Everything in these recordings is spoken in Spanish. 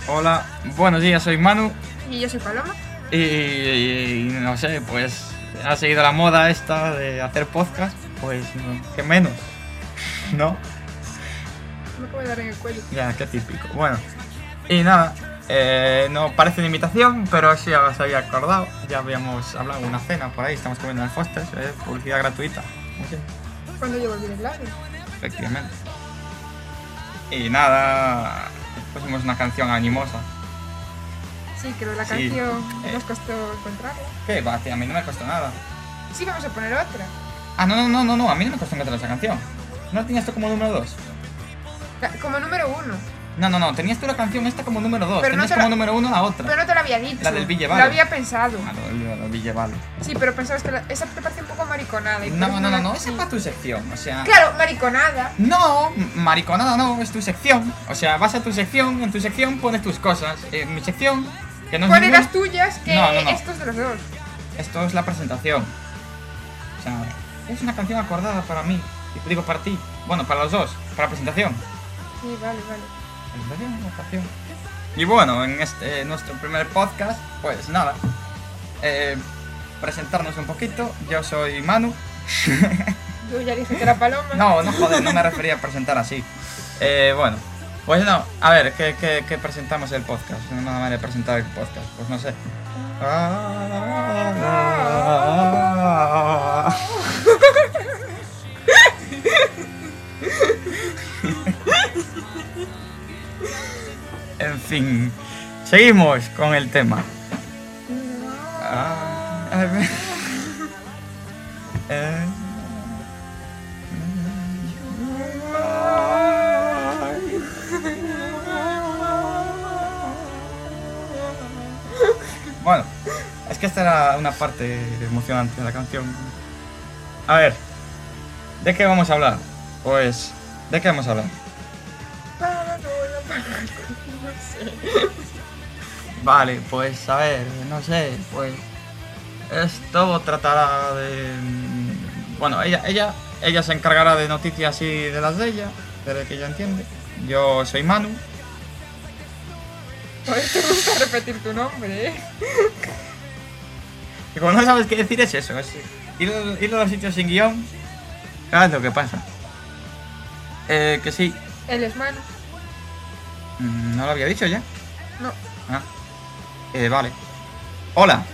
Hola, buenos días, soy Manu. Y yo soy Paloma. Y no sé, pues ha seguido la moda esta de hacer podcast. Pues que menos, ¿no? Me acabo de dar en el cuello. Ya, qué típico. Bueno, y nada, no parece una imitación, pero sí ya se había acordado. Ya habíamos hablado de una cena por ahí, estamos comiendo en el Foster's, publicidad gratuita. No sé, Cuando yo volví de clase. efectivamente. Y nada, pusimos una canción animosa. Sí, pero la Sí. canción nos costó encontrarla. ¿Qué va, tío? A mí no me costó nada. Sí, vamos a poner otra. Ah, no, a mí no me costó encontrar esa canción. ¿No la tenías tú como número 2? Como número 1. No, tenías tú la canción esta como número 2. Pero no Tenías te como la- número 1 la otra. Pero no te la había dicho. La del Villevalo. Lo había pensado. Ah, lo Villevalo. Sí, pero pensabas que esa te parece un poco mariconada. y por eso No, la- esa es para tu sección, o sea... Claro, mariconada. No, mariconada no, es tu sección. O sea, vas a tu sección, en tu sección pones tus cosas. En mi sección, que no es Pone ninguna- las tuyas que No. estos de los dos. Esto es la presentación. O sea, es una canción acordada para mí. Y te digo para ti. Bueno, para los dos. Para la presentación. Sí, vale. Presentación. Y bueno, en este nuestro primer podcast, pues nada. Presentarnos un poquito. Yo soy Manu. Yo ya dije que era Paloma. No, joder, no me refería a presentar así. Bueno, pues no, a ver, ¿qué presentamos el podcast? Una manera de presentar el podcast, pues no sé. En fin, seguimos con el tema. Bueno, es que esta era una parte emocionante de la canción. A ver, ¿de qué vamos a hablar? Pues, ¿de qué vamos a hablar? No sé. Vale, pues a ver, no sé, pues esto tratará de... Bueno, ella se encargará de noticias y de las de ella, pero que ella entiende. Yo soy Manu. Joder, te gusta repetir tu nombre, Y como no sabes qué decir es eso, es ir a los sitios sin guión. ¿Sabes lo que pasa? Que sí, Él es Manu. no lo había dicho ya. No. Ah, vale. Hola.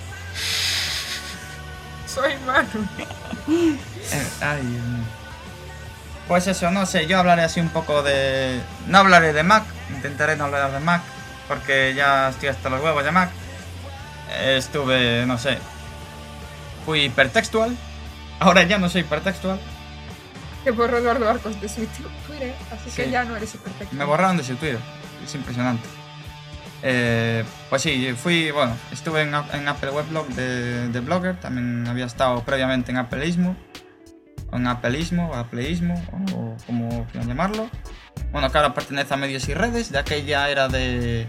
Soy Manu. Ay, Dios mío. Pues eso, no sé, yo hablaré así un poco de... No hablaré de Mac, intentaré no hablar de Mac, porque ya estoy hasta los huevos de Mac. Estuve, no sé, fui hipertextual, ahora ya no soy hipertextual. Te borró Eduardo Arcos de su Twitter, así Sí. que ya no eres perfecto. Me borraron de su Twitter, es impresionante. Pues sí, estuve en Apple Weblog de Blogger, también había estado previamente en Appleismo, o Appleismo, o como quieran llamarlo. Bueno, que ahora pertenece a Medios y Redes, de aquella era de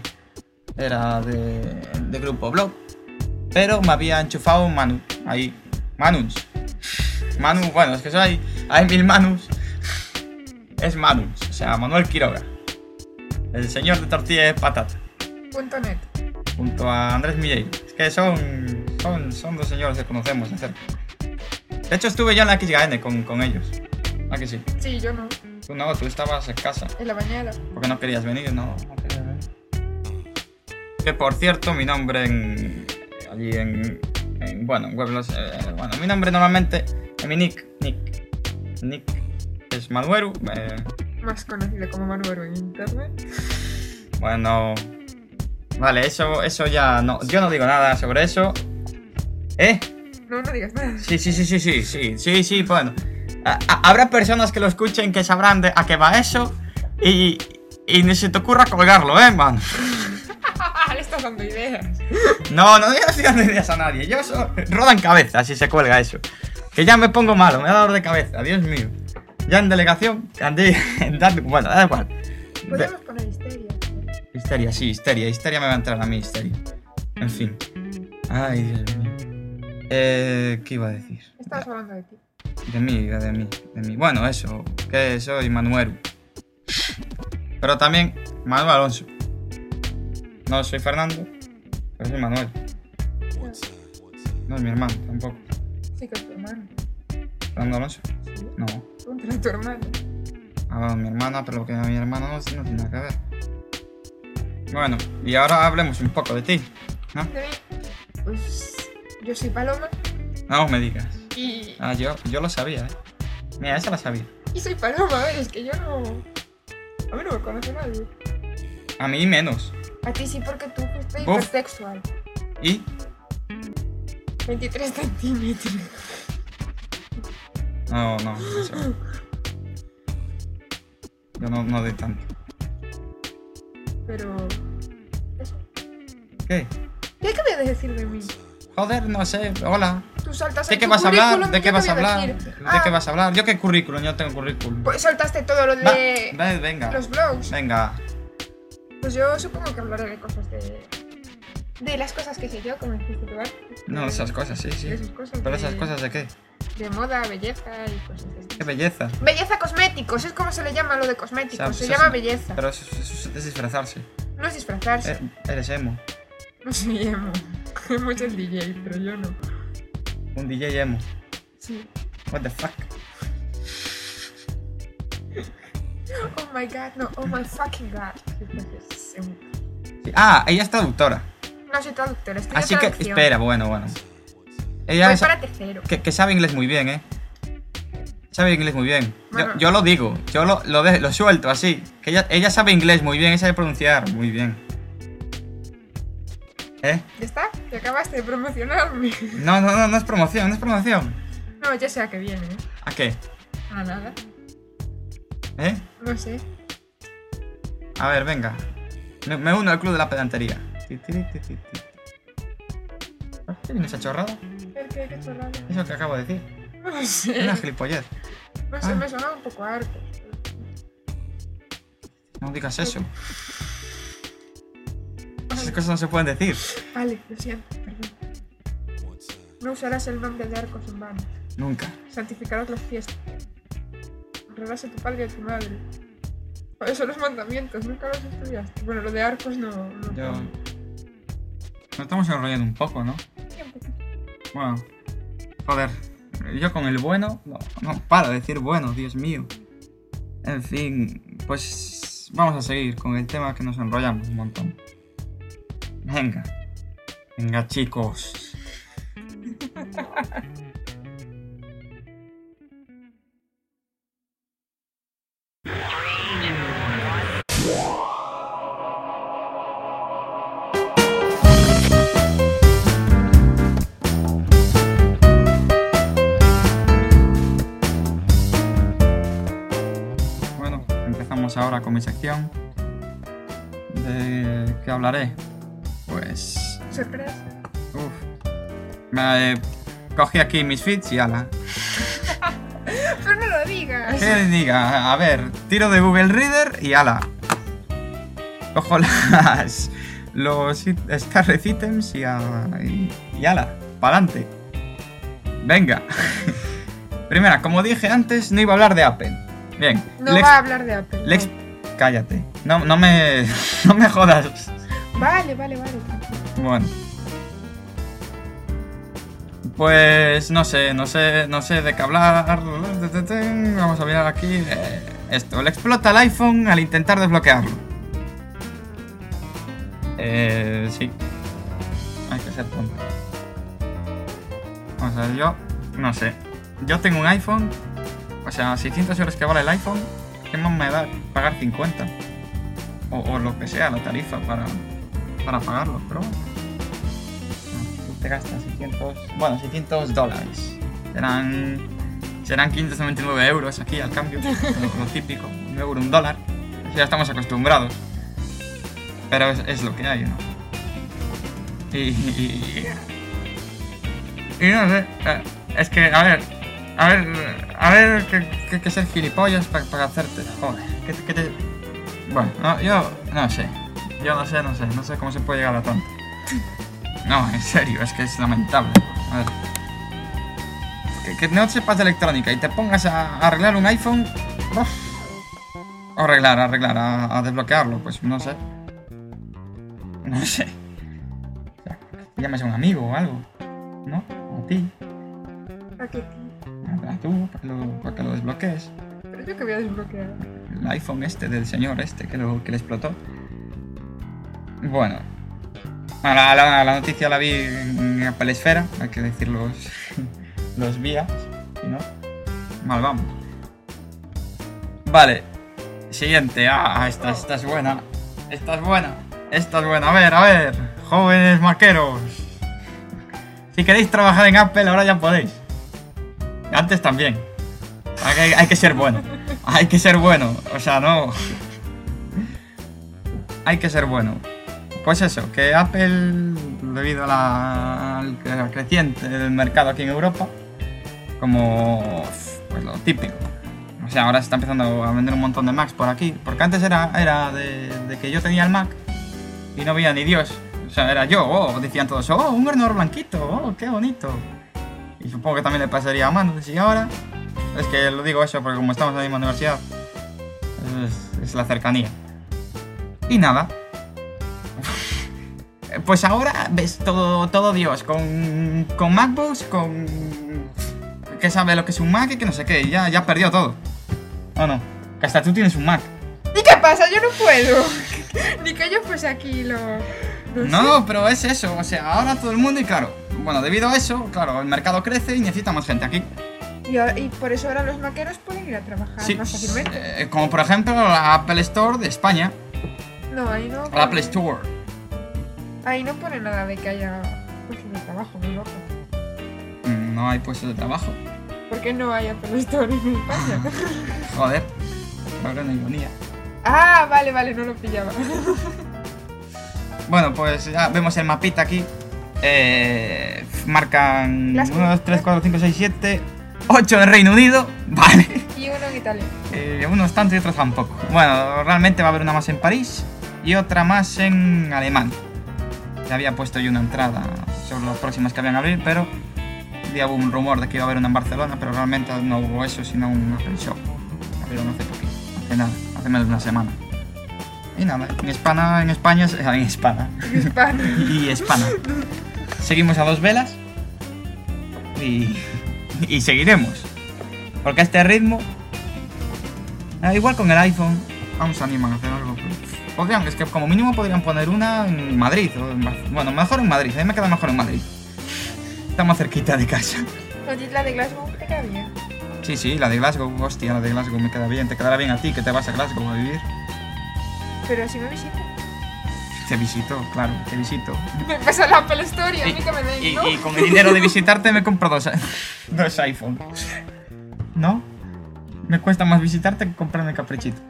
Grupo Blog, pero me había enchufado un Manu, ahí, Manus. Manu, bueno, es que hay mil Manus, es Manus, o sea, Manuel Quiroga, el señor de tortilla de patata. .net. Junto a Andrés Milleiro. Es que son dos señores que conocemos de cerca. De hecho, estuve yo en la XGN con ellos. ¿Ah, que sí? Sí, yo no. Tú no, tú estabas en casa. En la bañera. Porque no querías venir, no querías venir. Que por cierto, mi nombre en Weblos... bueno, mi nombre normalmente... mi nick es Manueru. Más conocido como Manuero en internet. Bueno... Vale, eso ya no... Yo no digo nada sobre eso. No digas nada. Sí, bueno. Habrá personas que lo escuchen que sabrán a qué va eso y ni se te ocurra colgarlo, man. Le estás dando ideas. No estoy dando ideas a nadie. Rodan cabeza si se cuelga eso. Que ya me pongo malo, me da dolor de cabeza, Dios mío. Ya en delegación, andé en darle... Bueno, da igual. Podemos poner histeria. Histeria me va a entrar a mí, histeria. En fin. Ay, Dios mío. ¿Qué iba a decir? Estabas hablando de ti. De mí. Bueno, eso, que soy Manuel. Pero también Manuel Alonso. No soy Fernando, pero soy Manuel. No es mi hermano, tampoco. Sí que es tu hermano. ¿Fernando Alonso? Sí. No. Contra tu hermano. Ah, bueno, mi hermana, pero lo que mi hermano no tiene nada que ver. Bueno, y ahora hablemos un poco de ti, ¿no? De mí. Pues yo soy Paloma No me digas. y... Ah, yo lo sabía, Mira, esa la sabía. Y soy Paloma, es que yo no... A mí no me conoce nadie. A mí menos. A ti sí porque tú fuiste Uf. hipersexual. ¿Y? 23 centímetros. No, eso. Yo no doy tanto. Pero... Eso. ¿Qué? ¿Qué acabas de decir de mí? Joder, no sé, hola. Tú saltas ¿De en qué tu vas a hablar? currículum, ¿De ¿yo qué vas a voy hablar? decir? ¿De qué vas a hablar? ¿Yo qué currículum? Yo tengo currículum. Pues soltaste todo lo de... Venga. Los blogs. Venga. Pues yo supongo que hablaré de cosas de las cosas que sé yo, como dijiste tú antes. No, esas cosas, sí. De esas cosas. ¿Pero de, esas cosas de qué? De moda, belleza y cosas de ¡Qué estas. belleza! Belleza cosméticos, es como se le llama lo de cosméticos, O sea, se pues llama eso- belleza. Pero eso es disfrazarse. No es disfrazarse. Eres emo. No soy emo. Hay muchos DJs, pero yo no. Un DJ emo. Sí. What the fuck? Oh my god, no, oh my fucking god. Sí, pues es emo. Sí. Ah, ella es traductora. No soy traductora, estoy Así en que, traducción. espera, bueno. Ella Voy es, para tercero. que sabe inglés muy bien, Sabe inglés muy bien. Bueno. Yo lo digo, yo lo suelto así. Que ella sabe inglés muy bien, ella sabe pronunciar muy bien. ¿Ya está? ¿Te acabaste de promocionarme? No es promoción, No, ya sé a qué viene, ¿eh? ¿A qué? A nada. ¿Eh? No sé. A ver, venga. Me uno al club de la pedantería. ¿Qué viene esa chorrada? ¿El qué? ¿Qué chorrada? Eso que acabo de decir. No sé. Una gilipollez. No sé, Ah. me sonaba un poco harto. No digas eso. Esas cosas no se pueden decir. Vale, lo siento, perdón. No usarás el nombre de Arcos en vano. Nunca. Santificarás las fiestas. Honrarás a tu padre y a tu madre. ¿Cuáles son los mandamientos? Nunca los estudiaste. Bueno, lo de Arcos no Yo... pone. Nos estamos enrollando un poco, ¿no? Sí, un poquito. Bueno. Joder. Yo con el bueno... No para de decir bueno, Dios mío. En fin, pues... Vamos a seguir con el tema que nos enrollamos un montón. Venga, chicos. Bueno, empezamos ahora con mi sección. ¿De qué hablaré? Pues... Sorpresa. Me cogí aquí mis feeds y ala. Pero no lo digas. ¿Qué diga? A ver, tiro de Google Reader y ala. Cojo los Scarlet Items y ala, pa'lante. Venga. Primera, como dije antes, no iba a hablar de Apple. Bien. No va a hablar de Apple. Lex, no. cállate. No me jodas. Vale. Bueno. Pues no sé de qué hablar. Vamos a mirar aquí. Esto, le explota el iPhone al intentar desbloquearlo. Sí. Hay que ser tonto. Vamos a ver, yo no sé. Yo tengo un iPhone. O sea, 600 euros que vale el iPhone. ¿Qué más me da pagar 50? O lo que sea, la tarifa para pagarlo, pero... te gastas 600 dólares. Serán 599 euros aquí al cambio, lo típico, un euro, un dólar. Ya estamos acostumbrados. Pero es lo que hay, ¿no? Y no sé, es que, a ver, que ser gilipollas para hacerte, joder, que te... Bueno, no, yo no sé, no sé cómo se puede llegar a tanto. No, en serio, es que es lamentable. A ver. Que no sepas de electrónica y te pongas a arreglar un iPhone. ¡Uf! O arreglar, a desbloquearlo, pues no sé. No sé. O sea, que llames a un amigo o algo, ¿no? A ti. ¿A qué? A tú, para que lo desbloquees. Pero yo que voy a desbloquear. El iPhone este del señor este que le explotó. Bueno. La noticia la vi en Apple Esfera, hay que decir los vías, si no, mal vamos. Vale, siguiente. Esta es buena. Esta es buena. A ver, jóvenes maqueros. Si queréis trabajar en Apple, ahora ya podéis. Antes también. Hay que ser bueno. Hay que ser bueno. O sea, no. Hay que ser bueno. Pues eso, que Apple, debido al creciente del mercado aquí en Europa, como pues lo típico. O sea, ahora se está empezando a vender un montón de Macs por aquí. Porque antes era de que yo tenía el Mac y no veía ni Dios. O sea, era yo, decían todos, un ordenador blanquito, qué bonito. Y supongo que también le pasaría a Manos. Y ahora, es que lo digo eso porque como estamos en la misma universidad, es la cercanía. Y nada. Pues ahora ves todo Dios, con MacBooks, con... que sabe lo que es un Mac y que no sé qué, y ya perdió todo. ¿O no? Que hasta tú tienes un Mac. ¿Y qué pasa? Yo no puedo. Ni que yo fuese aquí No, pero es eso, o sea, ahora todo el mundo y claro, bueno, debido a eso, claro, el mercado crece y necesita más gente aquí. Y por eso ahora los maqueros pueden ir a trabajar más fácilmente. Como por ejemplo la Apple Store de España. No, ahí no. La Apple Store. Ahí no pone nada de que haya puestos de trabajo, muy loco. No hay puestos de trabajo. ¿Por qué no hay Apple Store en España? Joder, ahora no ironía. Ah, vale, no lo pillaba. Bueno, pues ya vemos el mapita aquí. Marcan 1, 2, 3, 4, 5, 6, 7, 8 en Reino Unido. Vale. Y uno en Italia. Unos tantos y otros tampoco. Bueno, realmente va a haber una más en París y otra más en Alemania. Ya había puesto yo una entrada sobre las próximas que habían a abrir, pero había un rumor de que iba a haber una en Barcelona, pero realmente no hubo eso, sino un Apple Shop. Abrieron hace poquito, hace menos de una semana. Y nada, en España, seguimos a dos velas y seguiremos. Porque a este ritmo, igual con el iPhone, aún se animan a hacer algo. Es que como mínimo podrían poner una en Madrid. Bueno, mejor en Madrid, a mí me queda mejor en Madrid. Estamos cerquita de casa. ¿La de Glasgow te queda bien? Sí, la de Glasgow, hostia, la de Glasgow me queda bien. Te quedará bien a ti, que te vas a Glasgow a vivir. Pero si me visitas. Te visito, claro, te visito. Me pasa la Apple Store y a mí que me den, ¿no? Y con el dinero de visitarte me compro dos iPhones. ¿No? Me cuesta más visitarte que comprarme caprichitos.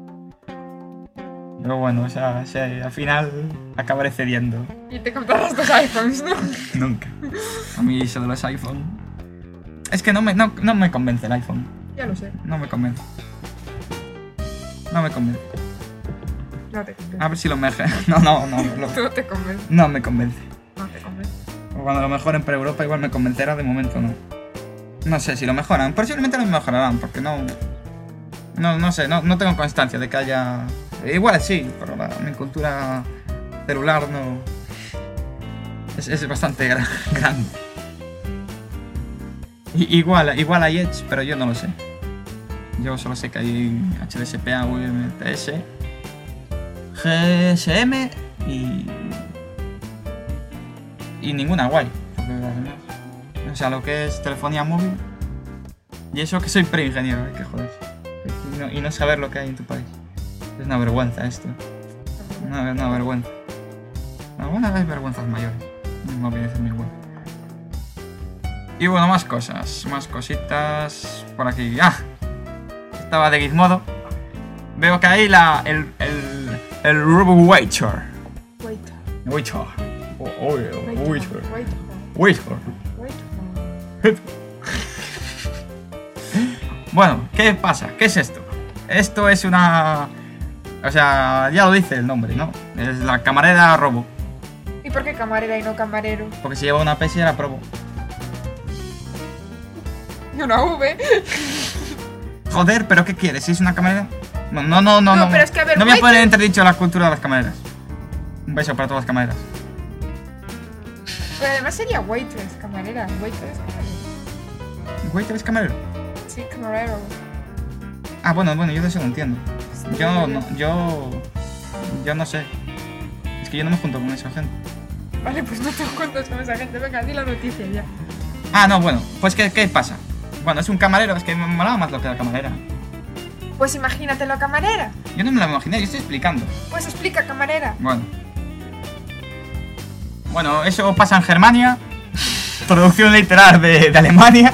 Pero bueno, o sea, al final acabaré cediendo. Y te comprarás dos iPhones, ¿no? Nunca. A mí eso de los iPhones... Es que no me convence el iPhone. Ya lo sé. No me convence. No te convence. A ver si lo mejor. No te convence. No me convence. No te convence. Cuando lo mejoren para Europa igual me convencerá, de momento no. No sé si lo mejoran. Posiblemente lo mejorarán, porque no sé, no tengo constancia de que haya... Igual sí, pero mi cultura celular no... Es bastante grande. Igual hay Edge, pero yo no lo sé. Yo solo sé que hay HDSPA, UMTS, GSM y ninguna guay. O sea, lo que es telefonía móvil. Y eso que soy preingeniero, hay que joderse. Y no saber lo que hay en tu país. Es una vergüenza esto. Una vergüenza. Algunas hay vergüenzas mayores. No voy a decir ninguna. Y bueno, más cosas. Más cositas por aquí. Estaba de Gizmodo. Veo que ahí el RoboWaiter. Waiter. Bueno, ¿qué pasa? ¿Qué es esto? Esto es una... O sea, ya lo dice el nombre, ¿no? Es la camarera robo. ¿Y por qué camarera y no camarero? Porque si lleva una P y era probo. Y una V. Joder, ¿pero qué quieres? ¿Si es una camarera? No, pero es que a ver, no voy a poner entredicho la cultura de las camareras. Un beso para todas las camareras. Pero además sería waitress, camarera. Waitress, camarera. ¿Waiter es camarero? Sí, camarero. Ah, bueno, yo de eso no entiendo. Yo no sé. Es que yo no me junto con esa gente. Vale, pues no te cuentas con esa gente. Venga, di la noticia ya. Ah, no, bueno, pues ¿qué pasa? Bueno, es un camarero, es que me molaba más lo que la camarera. Pues imagínatelo, camarera. Yo no me la imaginé, yo estoy explicando. Pues explica, camarera. Bueno, eso pasa en Germania. Traducción literal de Alemania.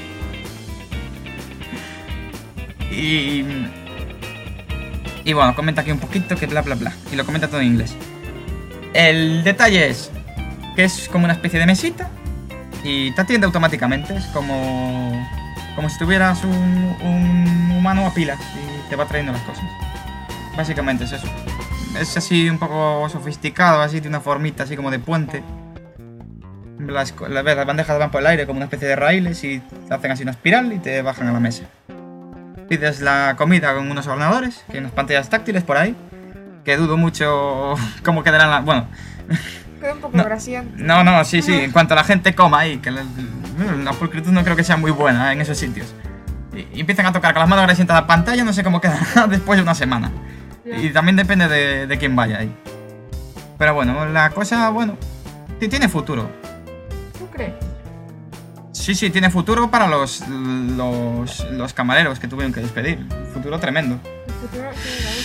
Y bueno, comenta aquí un poquito que bla bla bla. Y lo comenta todo en inglés. El detalle es que es como una especie de mesita y te atiende automáticamente. Es como si tuvieras un humano a pilas y te va trayendo las cosas. Básicamente es eso. Es así un poco sofisticado, así de una formita así como de puente. Las bandejas van por el aire como una especie de raíles y te hacen así una espiral y te bajan a la mesa. Pides la comida con unos ordenadores, que hay unas pantallas táctiles por ahí, que dudo mucho cómo quedarán las... Bueno... Queda un poco grasiante. No, sí, en cuanto a la gente coma ahí, que la pulcritud no creo que sea muy buena en esos sitios. Y empiezan a tocar con las manos grasientas a la pantalla, no sé cómo quedará después de una semana. Y también depende de quién vaya ahí. Pero bueno, la cosa, bueno, tiene futuro. ¿Tú crees? Sí, tiene futuro para los camareros que tuvieron que despedir. Futuro tremendo. El futuro tiene la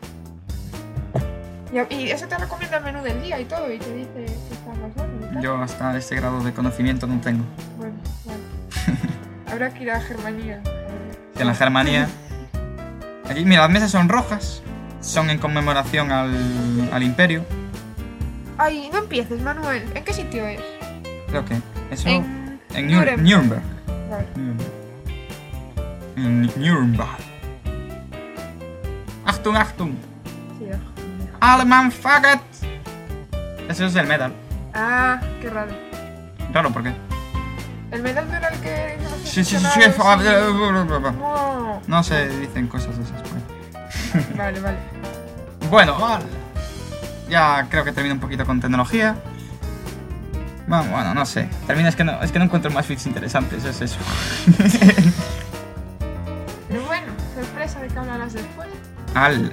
hostia. Y eso te recomienda el menú del día y todo, y te dice que está más bueno y tal. Yo hasta ese grado de conocimiento no tengo. Bueno, vale. Habrá que ir a Germania. En la Germania... Aquí, mira, las mesas son rojas. Son en conmemoración al Imperio. Ay, no empieces, Manuel. ¿En qué sitio es? Creo que eso... En Nuremberg. Nuremberg. Vale. En Nuremberg. Achtung, Achtung. Sí, Alemann Faggot. Eso es el medal. Ah, qué raro. Raro, ¿por qué? ¿El medal no era el que... Sí. No. No se dicen cosas de esas. Pues. Vale. Bueno, vale. Ya creo que termino un poquito con tecnología. Bueno, no sé. Termina, es que no encuentro más feeds interesantes, es eso. Pero bueno, sorpresa de que hablarás después. ¡Hala!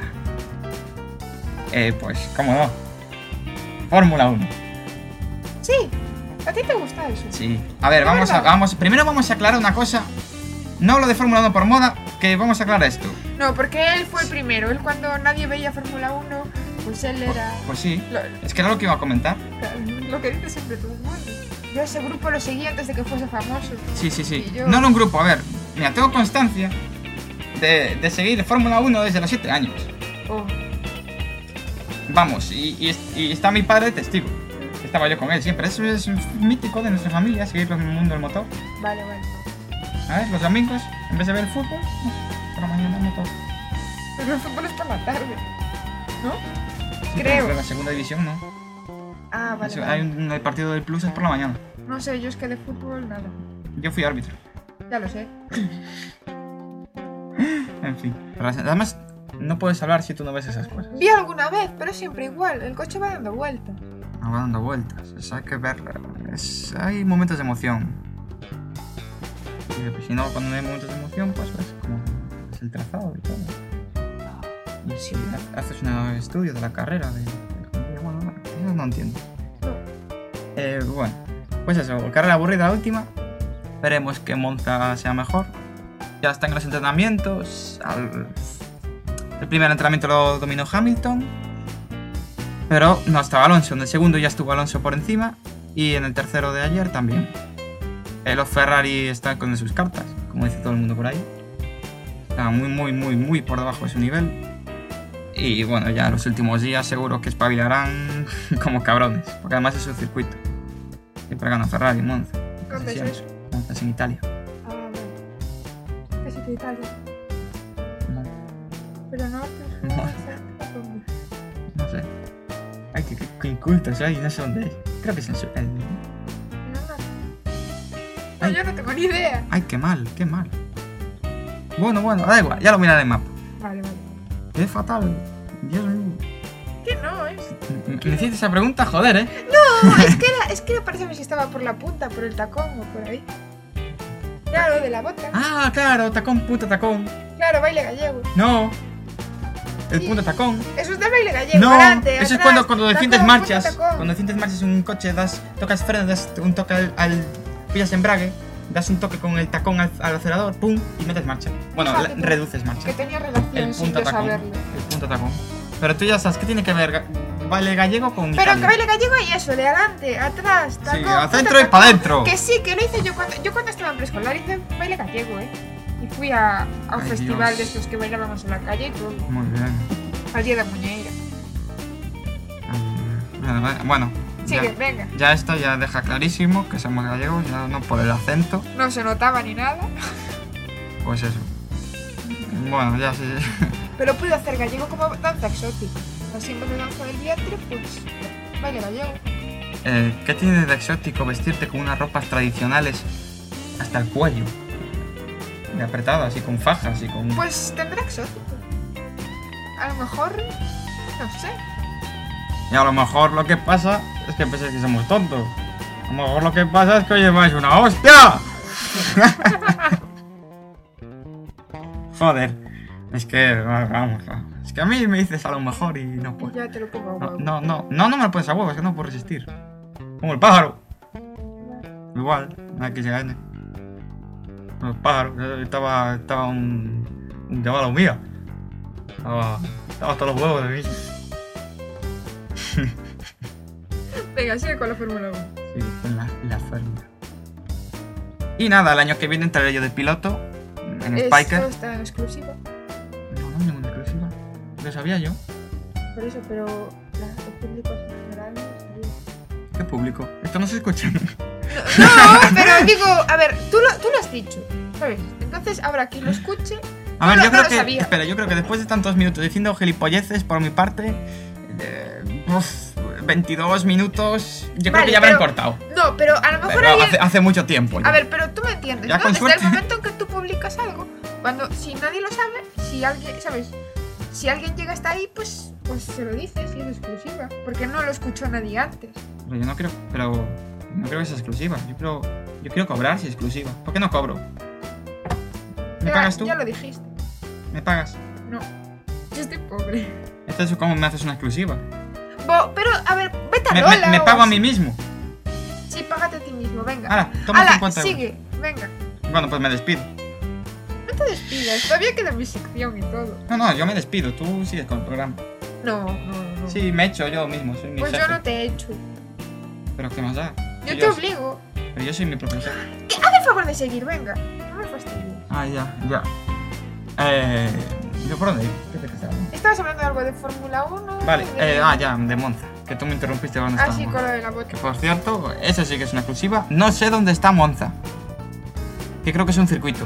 Pues, ¿cómo no? Fórmula 1. Sí, ¿a ti te gusta eso? Sí. A ver, primero vamos a aclarar una cosa. No hablo de Fórmula 1 por moda, que vamos a aclarar esto. No, porque él fue el primero. Él cuando nadie veía Fórmula 1, pues él era... Pues sí. Es que era lo que iba a comentar. Lo que dice siempre todo el mundo. Yo ese grupo lo seguí antes de que fuese famoso. Sí. No era un grupo, a ver. Mira, tengo constancia de seguir Fórmula 1 desde los 7 años. Oh. Vamos, y está mi padre de testigo. Estaba yo con él siempre. Eso es mítico de nuestra familia, seguir en el mundo del motor. Vale. A ver, los domingos, en vez de ver el fútbol, por la mañana el motor. Pero el fútbol es por la tarde, ¿no? Sí, Creo. pero la segunda división no. Ah, vale. Hay el partido del Plus es por la mañana. No sé, yo es que de fútbol nada. Yo fui árbitro. Ya lo sé. En fin. Pero además, no puedes hablar si tú no ves esas cosas. Vi alguna vez, pero siempre igual. El coche va dando vueltas. No va dando vueltas. Hay que verlo. Hay momentos de emoción. Y pues, si no, cuando no hay momentos de emoción, pues ves como es el trazado y todo. Y si haces un estudio de la carrera de bueno, yo no entiendo. Bueno, pues eso, carrera aburrida la última. Esperemos que Monza sea mejor. Ya están en los entrenamientos. El primer entrenamiento lo dominó Hamilton, pero no estaba Alonso. En el segundo ya estuvo Alonso por encima y en el tercero de ayer también. Los Ferrari están con sus cartas, como dice todo el mundo por ahí. Están muy por debajo de su nivel. Y bueno, ya los últimos días seguro que espabilarán como cabrones, porque además es su circuito. Siempre gana Ferrari, Monza. ¿Dónde es eso? Monza es en Italia. Ah, bueno. ¿Qué sitio de Italia? No, Pero no, no sé. Ay, qué incultos hay, no sé dónde es. Creo que es en su... No, yo no tengo ni idea. Ay, qué mal. Bueno, da igual, ya lo miraré en el mapa. Vale. Es fatal. Dios mío. Que no, ¿Me hiciste esa pregunta? Joder, No, es que era para saber si estaba por la punta, por el tacón o por ahí. Claro, de la bota. Ah, claro, tacón, puta tacón. Claro, baile gallego. No. El Sí. punto tacón. Eso es de baile gallego. No, adelante, eso es atrás, cuando tacón, defiendes punta, marchas. tacón. Cuando defiendes marchas en un coche, tocas freno, das un toque pillas embrague, das un toque con el tacón al acelerador, pum, y metes marcha. Bueno, Fíjate tú, reduces marcha. Que tenía El relación sin punto yo tacón. saberlo. El punto tacón. Pero tú ya sabes, ¿qué tiene que ver baile gallego con Pero Italia? que baile gallego y eso, de adelante, atrás, tacón. Sí, al centro punta, y para tacón. adentro. Que sí, que lo hice yo cuando estaba en preescolar, hice baile gallego, Y fui a un Ay, festival Dios. de estos que bailábamos en la calle y todo. Muy bien. Al día de Muñeira. Bueno, Sigue, venga. ya esto ya deja clarísimo que somos gallegos, ya no por el acento, No se notaba ni nada. pues eso. Bueno, ya sí. Pero pude hacer gallego como danza exótica. Así en vez de danza del vientre, pues baile gallego. ¿Qué tiene de exótico vestirte con unas ropas tradicionales hasta el cuello? De apretadas y con fajas y con... Pues tendrá exótico. A lo mejor, no sé. Y a lo mejor lo que pasa es que pensáis que somos tontos. A lo mejor lo que pasa es que os lleváis una hostia. Joder. Es que, vamos, es que a mí me dices a lo mejor y no puedo. Ya te lo pongo a No, huevo. no me lo pones a huevo, es que no puedo resistir. Como el pájaro. Igual, no hay que se gane. Como el pájaro, estaba un chaval mío. Estaba hasta los huevos de mí. Venga, sigue con la Fórmula 1. Sí, con la fórmula. Y nada, el año que viene entraré yo de piloto en Esto Spiker. está en exclusiva. No, ninguna exclusiva. Lo sabía yo. Por eso, pero el público en general no sabía. ¿Qué público? Esto no se escucha. No, pero digo, a ver, tú lo has dicho, ¿sabes? Entonces habrá quien lo escuche. A ver, No, yo no creo lo que. sabía. Espera, yo creo que después de tantos minutos diciendo gilipolleces por mi parte. 22 minutos. Yo creo Vale, que ya habrán pero- cortado. No, pero a lo mejor Pero alguien... hace mucho tiempo. ya. A ver, pero tú me entiendes, Ya ¿no? con Desde suerte. el momento en que tú publicas algo, cuando si nadie lo sabe, si alguien, ¿sabes? Si alguien llega hasta ahí, pues se lo dices y es exclusiva, porque no lo escuchó nadie antes. Pero yo no creo. Pero. No creo que sea exclusiva. Yo quiero cobrar si es exclusiva. ¿Por qué no cobro? ¿Me Ya- pagas tú? Ya lo dijiste. ¿Me pagas? No. Yo estoy pobre. Entonces, ¿cómo me haces una exclusiva? Pero, a ver, vete a Me Lola o pago a así. mí mismo. Sí, págate a ti mismo, venga. Ahora, toma Ala, 50 euros. sigue, venga. Bueno, pues me despido. No te despidas, todavía queda mi sección y todo. No, yo me despido. Tú sigues con el programa. No. Sí, me echo yo mismo. Soy mi Pues jefe. yo no te he hecho. Pero ¿qué más da? Yo te obligo. Pero yo soy mi propio jefe. Haz el favor de seguir, venga. No me fastidies. Ah, ya. ¿Yo por dónde iba? ¿Qué te pensaba? Estabas hablando de algo de Fórmula 1. Vale, de... ya, de Monza. Que tú me interrumpiste cuando Ah, estaba sí, en con Monza. lo de la bota. Que por cierto, eso sí que es una exclusiva. No sé dónde está Monza. Que creo que es un circuito.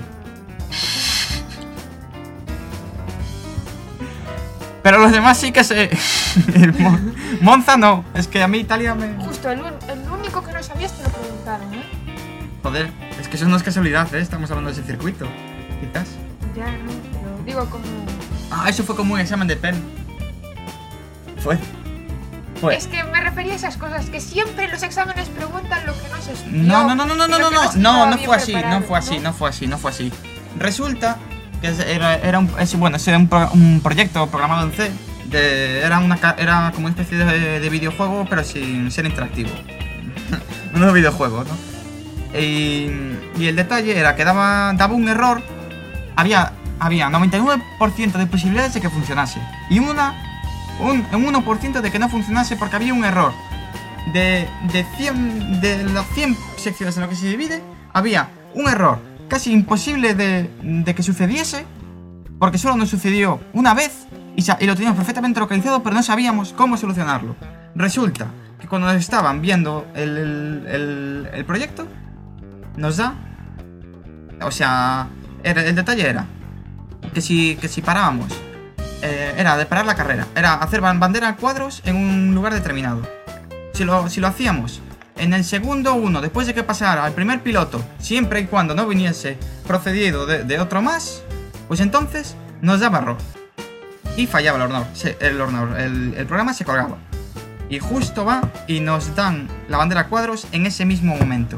Pero los demás sí que sé. Monza no. Es que a mí Italia me... Justo, el único que no sabías te lo preguntaron, ¿eh? Joder, es que eso no es casualidad, ¿eh? Estamos hablando de ese circuito. Quizás. Ya, no, pero digo como... Ah, eso fue como un examen de pen. Fue. Es que me refería a esas cosas, que siempre en los exámenes preguntan lo que no se estudió. No fue así, no fue así. Resulta que era un proyecto programado en C. Era como una especie de videojuego, pero sin ser interactivo. Un videojuego, ¿no? Y el detalle era que daba un error. Había 99% de posibilidades de que funcionase. Y un 1% de que no funcionase porque había un error. De las 100 secciones en las que se divide, había un error casi imposible de que sucediese, porque solo nos sucedió una vez y lo teníamos perfectamente localizado, pero no sabíamos cómo solucionarlo. Resulta que cuando estaban viendo el proyecto, nos da... O sea, el detalle era que si parábamos, era de parar la carrera, era hacer bandera a cuadros en un lugar determinado. Si lo hacíamos en el segundo 1, después de que pasara el primer piloto, siempre y cuando no viniese procedido de otro más, pues entonces nos daba error. Y fallaba el programa se colgaba. Y justo va y nos dan la bandera a cuadros en ese mismo momento.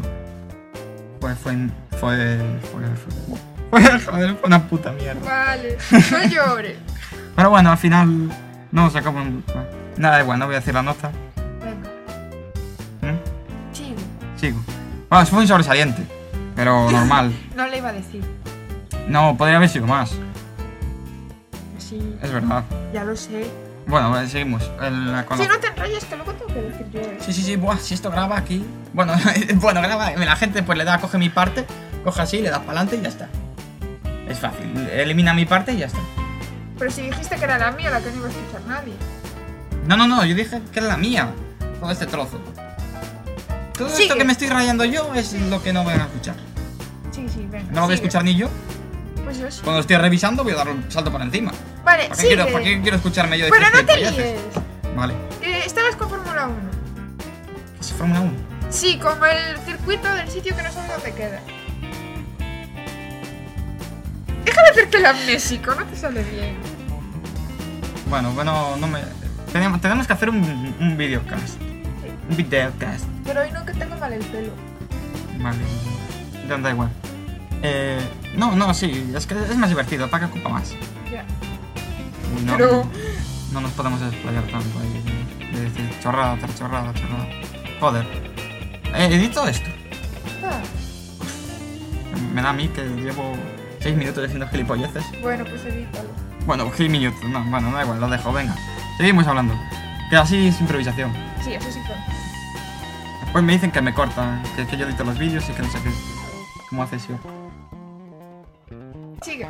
Fue una puta mierda. Vale, no llores. Pero bueno, al final no sacamos nada igual, no voy a decir la nota. Venga. ¿Mm? Sigo. Sigo. Bueno, fue un sobresaliente, pero normal. No le iba a decir. No, podría haber sido más. Sí, Es verdad. ya lo sé. Bueno, seguimos. Si no te enrolles, que luego tengo que decir yo. Sí, buah, si esto graba aquí. Bueno, graba, la gente pues le da, coge mi parte, coge así, le das para adelante y ya está. Es fácil, elimina mi parte y ya está. Pero si dijiste que era la mía, la que no iba a escuchar nadie. No, yo dije que era la mía. Todo este trozo. Todo Sigue. esto que me estoy rayando yo es lo que no van a escuchar. Sí, venga. No lo voy a sigue. escuchar ni yo. Pues yo sí. Cuando estoy revisando voy a dar un salto por encima. Vale, ¿Para qué, sigue. ¿Para qué quiero escucharme yo de Pero no te gilipolleces? líes. Vale. Estabas con Fórmula 1. ¿Es Fórmula 1? Sí, como el circuito del sitio que no sabes dónde queda. Deja de hacerte el amnésico, no te sale bien. Bueno, no me... Tenemos que hacer un videocast. Un videocast. Pero hoy no, que tengo mal el pelo. Vale. Da igual. Sí, es que es más divertido, para que ocupa más. Ya. Y no, Pero- no nos podemos explayar tanto ahí. De decir chorrada tras chorrada. Joder. Edito esto. Ah, Me da a mí que llevo 6 minutos diciendo gilipolleces. bueno, pues edítalo. Bueno, 6 minutos. No, bueno, da igual, lo dejo, venga. Seguimos hablando. Que así es improvisación. Sí, eso sí fue. Después me dicen que me cortan, que yo edito los vídeos y que no sé qué. ¿Cómo haces yo? Sigue.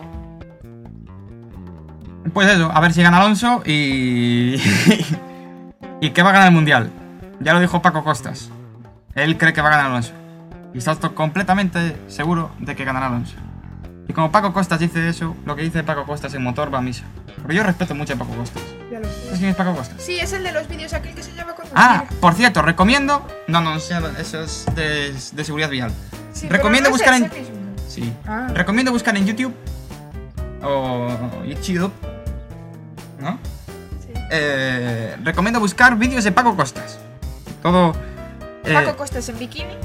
Pues eso, a ver si gana Alonso y... y que va a ganar el Mundial. Ya lo dijo Paco Costas. Él cree que va a ganar Alonso. Y está completamente seguro de que ganará Alonso. Y como Paco Costas dice eso, lo que dice Paco Costas en motor va a misa. Pero yo respeto mucho a Paco Costas. Ya lo ¿Sabes sé. quién es Paco Costas? Sí, es el de los vídeos aquel que se llama conducir. Ah, por cierto, recomiendo... No, eso es de seguridad vial. Sí, recomiendo pero no buscar es en... ese mismo. Sí. Ah. Recomiendo buscar en YouTube o YouTube, ¿no? Sí. Recomiendo buscar vídeos de Paco Costas. Todo... Paco Costas en bikini.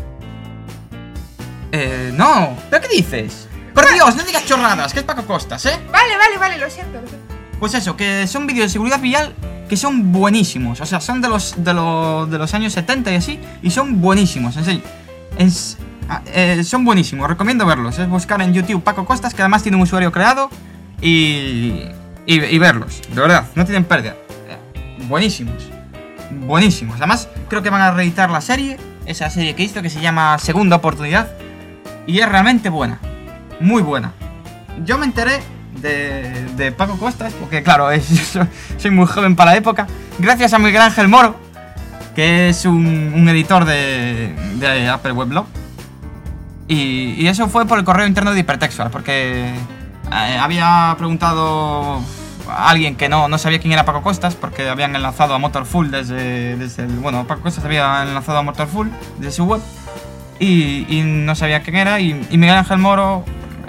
No, ¿pero qué dices? Por Dios, no digas chorradas, que es Paco Costas, ¿eh? Vale, lo siento. Pues eso, que son vídeos de seguridad vial que son buenísimos. O sea, son de los años 70 y así, y son buenísimos, en serio. Son buenísimos, recomiendo verlos. Es buscar en YouTube Paco Costas, que además tiene un usuario creado, y verlos, de verdad, no tienen pérdida. Buenísimos, buenísimos. Además, creo que van a reeditar la serie, esa serie que hizo, que se llama Segunda Oportunidad, y es realmente buena, muy buena. Yo me enteré de Paco Costas, porque claro, soy muy joven para la época, gracias a Miguel Ángel Moro, que es un editor de Apple Weblog. Y eso fue por el correo interno de Hipertextual, porque había preguntado a alguien que no sabía quién era Paco Costas, porque habían enlazado a Motorful desde el... Bueno, Paco Costas había enlazado a Motorful desde su web, y no sabía quién era, y Miguel Ángel Moro...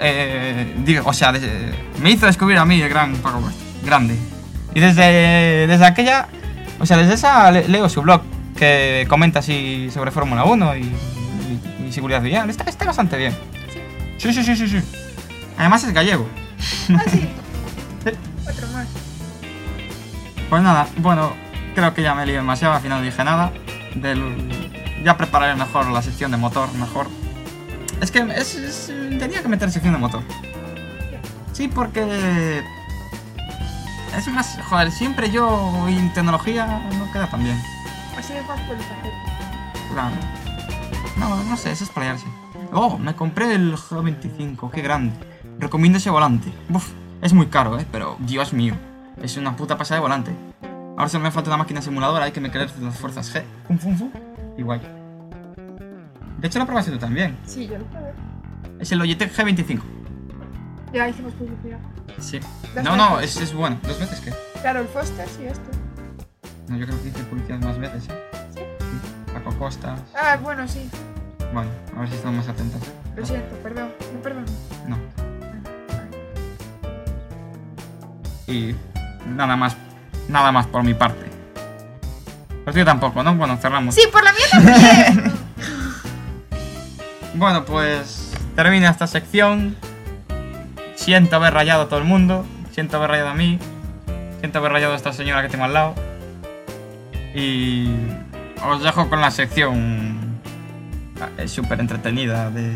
me hizo descubrir a mí el gran Paco Costas, grande. Y desde aquella, desde esa leo su blog, que comenta así sobre Fórmula 1 y seguridad vial. Está bastante bien. Sí. Además es gallego. Ah, sí. Sí. Otro más. Pues nada, bueno, creo que ya me lío demasiado, al final no dije nada. Ya prepararé mejor la sección de motor, mejor. Es que tenía que meter sección de motor. Sí, porque... Es más, joder, siempre yo en tecnología no queda tan bien. Así de fácil puedes hacer. Claro. No sé, es explayarse. Oh, me compré el G25, qué grande. Recomiendo ese volante. Uf, es muy caro, pero Dios mío, es una puta pasada de volante. Ahora solo me falta una máquina simuladora, hay que me creer las fuerzas G. Fu. Y guay. De hecho, lo probaste tú también. Sí, yo lo probé. Es el Logitech G25. Ya hicimos publicidad. Sí. ¿Dos No, veces? es bueno. ¿2 veces qué? Claro, el Foster, sí, esto. No, yo creo que hice publicidad más veces, ¿Sí? Paco Costas. Ah, bueno, sí. Bueno, a ver si estamos más atentos. Lo siento, perdón. No, perdón. No. Y nada más por mi parte. Pues yo tampoco, ¿no? Bueno, cerramos. Sí, por la mía también. Bueno, pues termina esta sección. Siento haber rayado a todo el mundo. Siento haber rayado a mí. Siento haber rayado a esta señora que tengo al lado. Y os dejo con la sección súper entretenida de...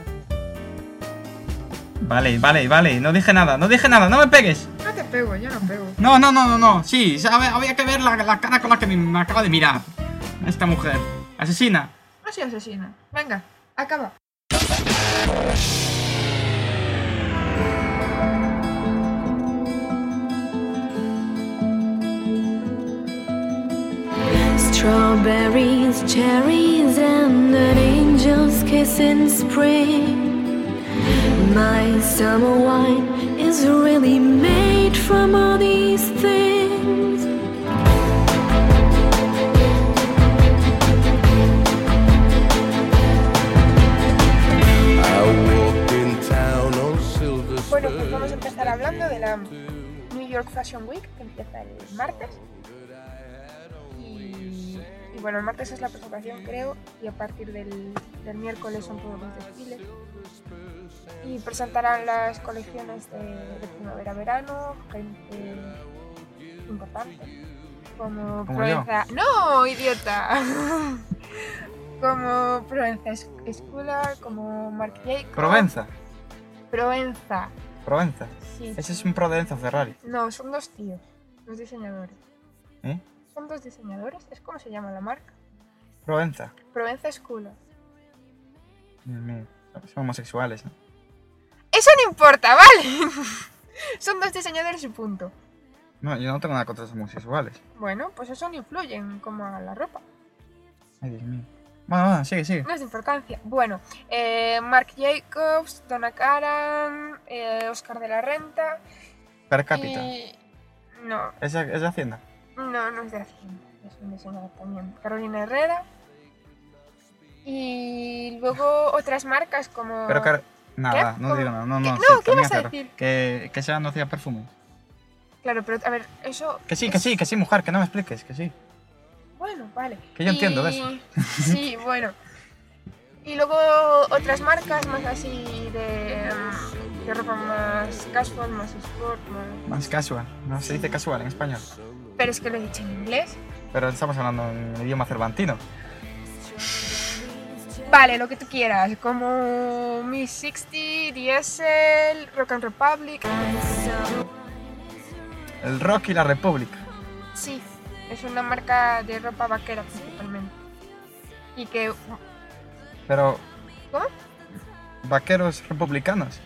Vale. No dije nada, no me pegues. No te pego, yo no pego. No. Sí, había que ver la cara con la que me acaba de mirar esta mujer. Asesina. No soy asesina. Venga, acaba. Strawberries, cherries, and an angel's kiss in spring. My summer wine is really made from all these things. Bueno, pues vamos a empezar hablando de la New York Fashion Week, que empieza el martes. Y bueno, el martes es la presentación, creo, y a partir del miércoles son todos los desfiles. Y presentarán las colecciones de primavera-verano, gente importante, como Provenza... ¡No, idiota! Como Provenza Schooler, como Marc Jacobs... ¿Provenza? Sí. Ese es un Provenza Ferrari. No, son dos tíos, dos diseñadores. ¿Eh? Son dos diseñadores, ¿es cómo se llama la marca? Provenza Schooler. Dios mío, son homosexuales, ¿no? Eso no importa, ¿vale? Son dos diseñadores y punto. No, yo no tengo nada contra los homosexuales. Bueno, pues eso no influye en cómo hagan la ropa. Ay, Dios mío. Bueno, sigue. No es de importancia. Bueno, Marc Jacobs, Donna Karan, Oscar de la Renta. Per cápita. No. ¿Es de Hacienda? No es de Hacienda. Es un diseñador también. Carolina Herrera. Y luego otras marcas como... Nada, ¿Qué? no digo nada. No, ¿qué vas a decir? Que esa no hacía perfume. Claro, pero a ver, eso... Que sí, mujer, que no me expliques, que sí. Bueno, vale. Que yo entiendo de eso. Sí, bueno. Y luego otras marcas más así de ropa más casual, más sport, más casual. No se dice casual en español. Pero es que lo he dicho en inglés. Pero estamos hablando en el idioma cervantino. Vale, lo que tú quieras, como Miss 60, DSL, Rock and Republic. El Rock y la República. Sí, es una marca de ropa vaquera principalmente. Y que... Pero... ¿Cómo? Vaqueros republicanos.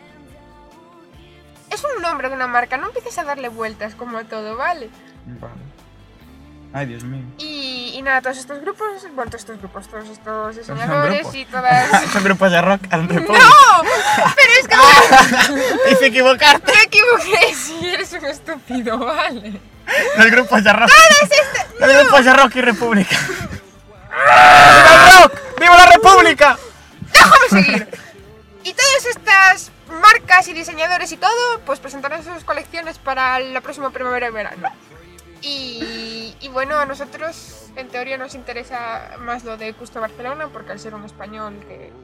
Es un nombre de una marca, no empieces a darle vueltas como a todo, ¿vale? Vale. Ay, Dios mío. Y nada, todos estos grupos, todos estos diseñadores y todas... Son grupos de rock and Republic. ¡No! Pero es que... Te hice equivocarte. Me equivoqué, sí, eres un estúpido, ¿vale? Los grupos de rock. ¡No! Los grupos de rock y República. ¡Viva el rock! ¡Viva la República! ¡Déjame seguir! Y todas estas marcas y diseñadores y todo, pues presentarán sus colecciones para la próxima primavera y verano. Y bueno, a nosotros en teoría nos interesa más lo de Custo Barcelona, porque al ser un español que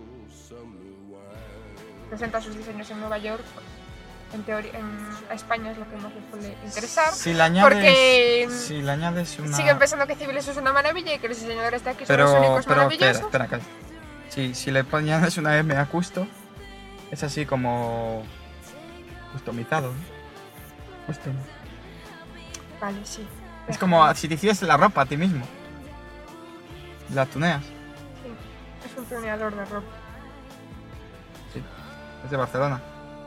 presenta sus diseños en Nueva York, pues, en teoría a España es lo que más les puede interesar. Si le añades, porque una... siguen pensando que Cibeles es una maravilla y que los diseñadores de aquí son los únicos maravillosos. Espera, si le añades una M a Custo, es así como customizado, ¿no? Custom. Vale, sí. Es como si te hicieras la ropa a ti mismo. La tuneas. Sí, es un tuneador de ropa. Sí, es de Barcelona.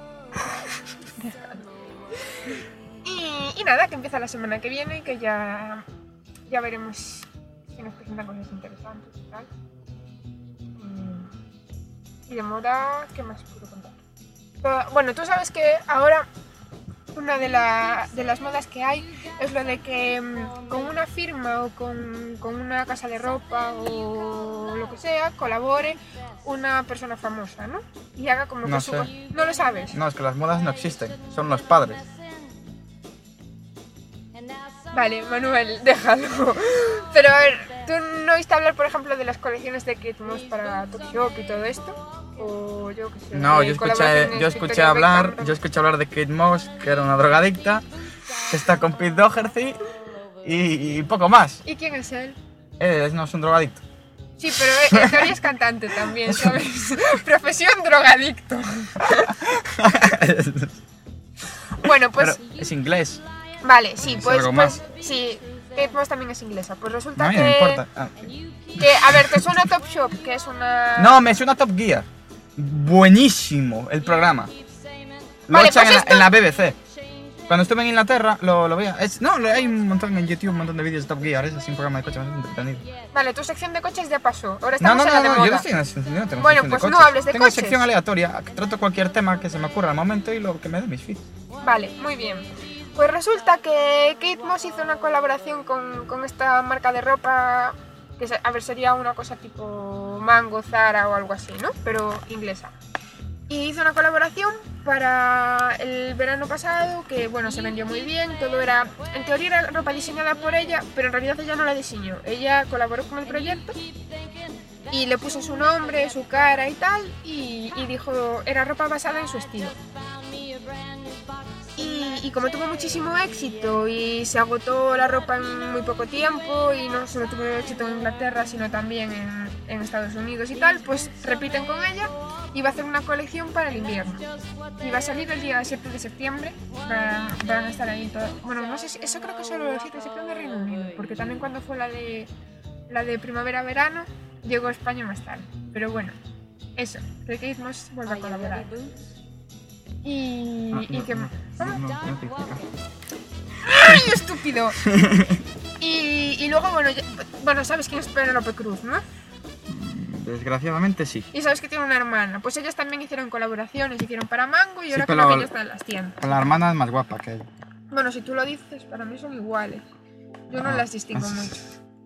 Y nada, que empieza la semana que viene y que ya veremos si nos presentan cosas interesantes y tal. Y de moda, ¿qué más puedo contar? Bueno, tú sabes que ahora una de las modas que hay es lo de que con una firma o con una casa de ropa o lo que sea colabore una persona famosa, ¿no? Y haga como no que sé. ¿No lo sabes? No, es que las modas no existen, son los padres. Vale, Manuel, déjalo. Pero a ver, ¿tú no oíste hablar, por ejemplo, de las colecciones de Kate Moss para Topshop y todo esto? O yo qué sé. No, de yo colaboraciones escuché Victoria hablar, Beckham. yo escuché hablar de Kate Moss, que era una drogadicta, que está con Pete Doherty y poco más. ¿Y quién es él? No es un drogadicto. Sí, pero en teoría es cantante también, ¿sabes? Profesión drogadicto. Bueno, pues... Pero es inglés. Vale, sí, Es pues... algo pues sí, Kate Moss también es inglesa. Pues resulta No, a mí que... no me importa. Ah. que... A ver, ¿te suena Topshop? Que es una... No, me suena Top Gear. Buenísimo el programa. Lo Vale, echan pues en la BBC. Cuando estuve en Inglaterra lo veía. Hay un montón en YouTube, un montón de vídeos de Top Gear. Es así un programa de coche bastante entretenido. Vale, tu sección de coches ya pasó. Ahora No, estamos no, en la no, de no, moda. yo no estoy en la sección, yo no tengo Bueno, sección pues de no coches. hables de Tengo coches. sección aleatoria, trato cualquier tema que se me ocurra al momento y lo que me dé mis feeds. Vale, muy bien. Pues resulta que Kate Moss hizo una colaboración con esta marca de ropa que, a ver, sería una cosa tipo Mango, Zara o algo así, ¿no? Pero inglesa. Y hizo una colaboración para el verano pasado que, bueno, se vendió muy bien. Todo era, en teoría era ropa diseñada por ella, pero en realidad ella no la diseñó. Ella colaboró con el proyecto y le puso su nombre, su cara y tal, y dijo, era ropa basada en su estilo. Y como tuvo muchísimo éxito y se agotó la ropa en muy poco tiempo y no solo tuvo éxito en Inglaterra sino también en Estados Unidos y tal, pues repiten con ella y va a hacer una colección para el invierno. Y va a salir el día 7 de septiembre, van a estar ahí todo. Bueno, no sé si, eso creo que solo el 7 de septiembre Reino Unido, porque también cuando fue la de primavera-verano llegó a España más tarde. Pero bueno, eso, que Kate Moss vuelve a colaborar. Y que... ¡Ay, estúpido! y luego, bueno, sabes quién es Penélope Cruz, ¿no? Desgraciadamente sí. Y sabes que tiene una hermana. Pues ellas también hicieron colaboraciones, hicieron para Mango y Sí, ahora pero- creo que ella está en las tiendas. La hermana es más guapa que ella. Bueno, si tú lo dices, para mí son iguales. Yo no Ah, las distingo es- mucho.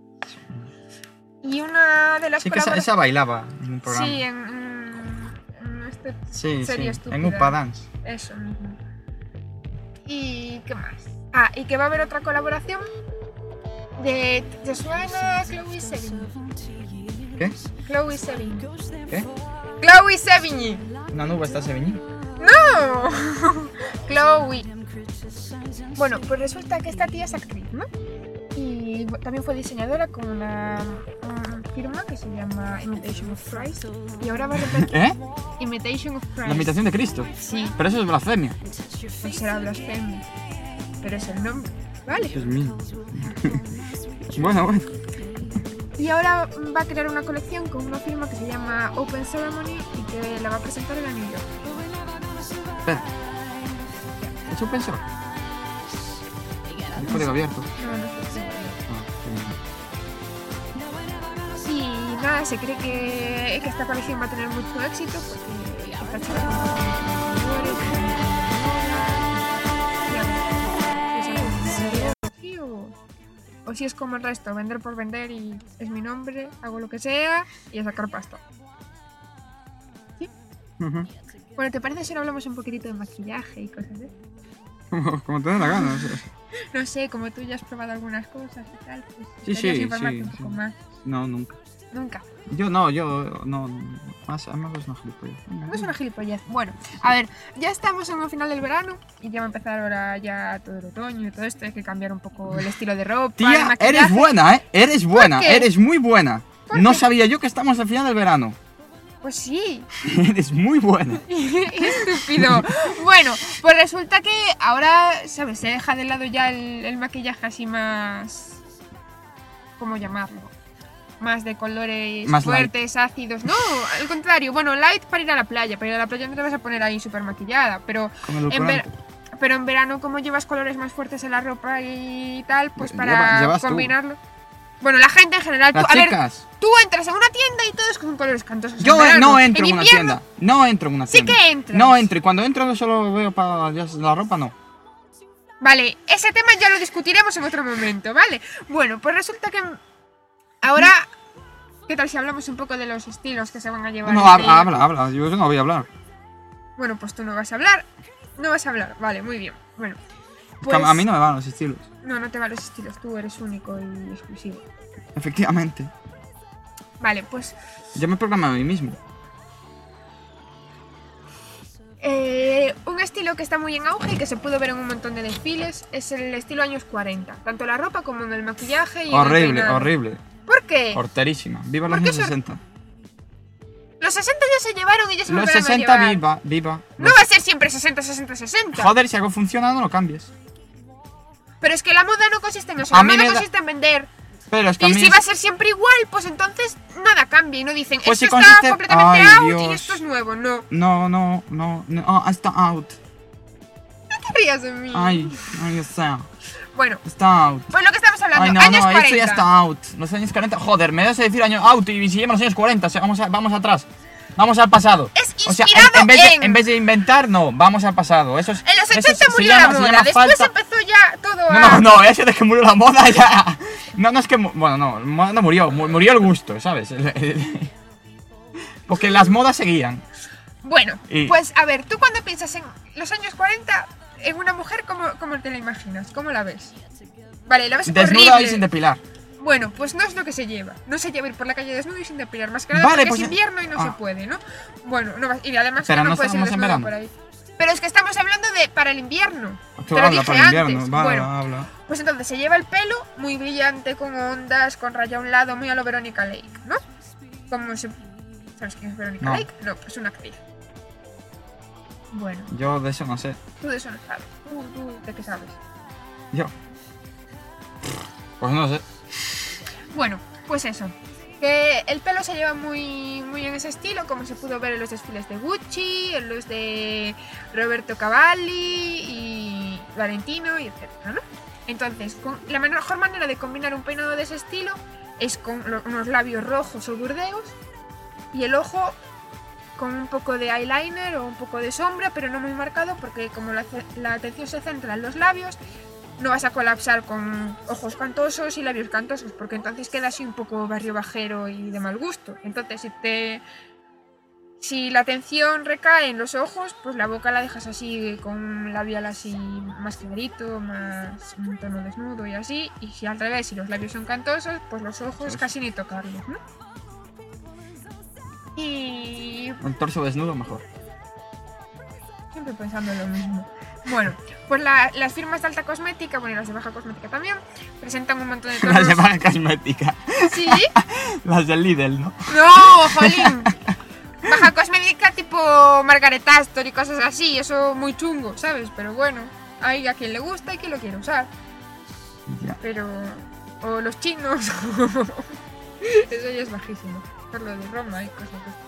Y una de las Sí que esa bailaba en un programa. Sí, en esta Sí, serie sí, estúpida. en Upa Dance. Eso mismo. ¿Y qué más? Ah, y que va a haber otra colaboración ¿Te suena Chloe Sevigny? ¿Qué? Chloe Sevigny. ¿Qué? Chloe Sevigny. Una nube está Sevigny. ¡No! Chloe. Bueno, pues resulta que esta tía es actriz, ¿no? Y también fue diseñadora con una firma que se llama Imitation of Christ. Y ahora va a repetir ¿Eh? Imitation of Christ. La imitación de Cristo. Sí, Pero eso es blasfemia. no será blasfemia, pero es el nombre, ¿vale? Dios mío. Bueno. Y ahora va a crear una colección con una firma que se llama Open Ceremony y que la va a presentar en New York. Espera. ¿He hecho pensar? El código abierto. No sé. Ah, Y nada, se cree que esta colección va a tener mucho éxito porque está hecha con colores, o si es como el resto, vender por vender y es mi nombre, hago lo que sea y a sacar pasta. ¿Sí? ujú. Bueno, ¿te parece si ahora hablamos un poquitito de maquillaje y cosas así? Como te dé la gana. No sé, como tú ya has probado algunas cosas y tal, pues Sí, deberías sí, informarte sí, un poco sí. más. No, nunca. Nunca. Yo no. Más, además es una gilipollas. No es una gilipollez. Bueno, a ver, ya estamos en el final del verano y ya va a empezar ahora ya todo el otoño y todo esto. Hay que cambiar un poco el estilo de ropa, el Tía, maquillaje. eres buena, ¿eh? Eres buena, qué? eres muy buena. ¿Por No qué? sabía yo que estamos al final del verano. Pues sí. Eres muy buena. Estúpido. Bueno, pues resulta que ahora, ¿sabes? Se deja de lado ya el maquillaje así más... ¿Cómo llamarlo? Más de colores Más fuertes, ácidos. No, al contrario. Bueno, light para ir a la playa. Para ir a la playa no te vas a poner ahí súper maquillada. Pero Con el en, edulcorante. pero en verano, como llevas colores más fuertes en la ropa y tal, pues para Llevas tú. combinarlo. Bueno, la gente en general. Las Tú, a ver, chicas. tú entras en una tienda y todos con colores cantosos. Yo en verano. no entro en una invierno, tienda. No entro en una Sí tienda. que entras. No entro. Y cuando entro solo veo para la ropa, no. Vale, ese tema ya lo discutiremos en otro momento, ¿vale? Bueno, pues resulta que ahora... ¿Qué tal si hablamos un poco de los estilos que se van a llevar? No, este- habla. Yo no voy a hablar. Bueno, pues tú no vas a hablar. No vas a hablar, vale, muy bien. Bueno, Pues, a mí no me van los estilos. No te van los estilos, tú eres único y exclusivo. Efectivamente. Vale, pues Yo me programo a mí mismo. un estilo que está muy en auge y que se pudo ver en un montón de desfiles es el estilo años 40. Tanto en la ropa como en el maquillaje y en el peinado. Horrible. ¿Por qué? Horterísima. Viva los ¿Por qué años 60. Los 60 ya se llevaron y ya se Los volverán 60 a llevar. viva. No va a ser siempre 60, 60, 60. Joder, si algo funciona, no lo cambies. Pero es que la moda no consiste en eso. A La mí moda me da- consiste en vender. Pero es que a Y mí si va a ser siempre igual, pues entonces nada cambia. Y no dicen, Pues esto si está consiste- completamente Ay, out y Dios. esto es nuevo. No. No. Está out. No te rías de mí. Ay, o sea, Bueno, está out. pues lo que estamos hablando, Ay, no, años 40. esto ya está out. Los años 40, joder, me das a decir año out y si llevan los años 40, o sea, vamos atrás. Vamos al pasado. Es O sea, inspirado en vez de inventar, no, vamos al pasado. Eso es, En los eso 80 se murió llama- la se moda, llama después falta- empezó ya todo a... No, eso de que murió la moda ya. No es que. Bueno, no murió. Murió el gusto, ¿sabes? Porque las modas seguían. Bueno, Y- pues a ver, tú cuando piensas en los años 40, en una mujer, ¿cómo te la imaginas? ¿Cómo la ves? Vale, la ves Desnuda horrible. y sin depilar. Bueno, pues no es lo que se lleva. No se lleva ir por la calle desnudo y sin depilar. Más que nada Vale, porque pues- es invierno y no se puede, ¿no? Bueno, no vas- y además Pero que no no puedes ir estamos en desnudo verano. por ahí. Pero es que estamos hablando de para el invierno. Te lo Habla dije para el invierno. antes. Vale, Bueno, habla. pues entonces se lleva el pelo muy brillante, con ondas, con raya a un lado, muy a lo Verónica Lake, ¿no? Como se... ¿Sabes quién es Verónica No. Lake? No, pues una actriz. Bueno, Yo de eso no sé. tú de eso no sabes. ¿Tú de qué sabes? Yo. Pues no sé. Bueno, pues eso. Que el pelo se lleva muy en ese estilo, como se pudo ver en los desfiles de Gucci, en los de Roberto Cavalli y Valentino y etcétera, ¿no? Entonces, la mejor manera de combinar un peinado de ese estilo es con unos labios rojos o burdeos y el ojo con un poco de eyeliner o un poco de sombra, pero no muy marcado porque como la atención se centra en los labios, no vas a colapsar con ojos cantosos y labios cantosos, porque entonces queda así un poco barrio bajero y de mal gusto. Entonces, si la atención recae en los ojos, pues la boca la dejas así con un labial así más clarito, más un tono desnudo y así. Y si al revés, si los labios son cantosos, pues los ojos casi ni tocarlos, ¿no? Y El torso desnudo mejor. siempre pensando en lo mismo. Bueno, pues las firmas de alta cosmética, bueno, y las de baja cosmética también, presentan un montón de tonos. Las de baja cosmética. ¿Sí? Las del Lidl, ¿no? No, jolín. Baja cosmética tipo Margaret Astor y cosas así, eso muy chungo, ¿sabes? Pero bueno, hay a quien le gusta y quien lo quiere usar. Ya. Pero... o los chinos. Eso ya es bajísimo. Por lo de Roma y cosas así.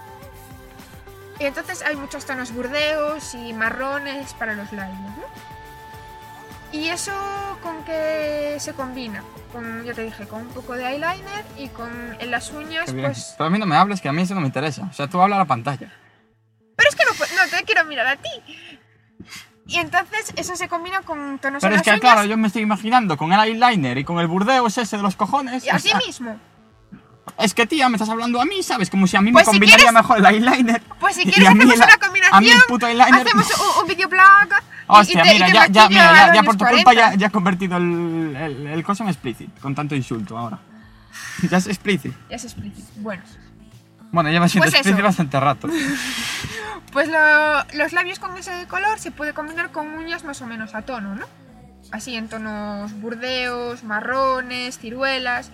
Y entonces hay muchos tonos burdeos y marrones para los labios, ¿no? ¿Y eso con qué se combina? Con, ya te dije, con un poco de eyeliner y con en las uñas, Qué bien. pues... Pero a mí no me hables, que a mí eso no me interesa. O sea, tú habla a la pantalla. Pero es que no te quiero mirar a ti. Y entonces eso se combina con tonos Pero en es las que, uñas claro, yo me estoy imaginando con el eyeliner y con el burdeos ese de los cojones. y o así sea, mismo. es que, tía, me estás hablando a mí, ¿sabes? Como si a mí Pues me si combinaría quieres- mejor el eyeliner. Pues si y quieres a mí hacemos la- una A mí combinación, el puto eyeliner... hacemos un videoblog. Hostia, mira, ya ya por tu culpa ya he convertido el coso en explicit, con tanto insulto ahora. Ya es explicit. Ya se explica. Bueno, Bueno, lleva siendo Pues eso. explicit bastante rato. pues los labios con ese color se puede combinar con uñas más o menos a tono, ¿no? Así en tonos burdeos, marrones, ciruelas.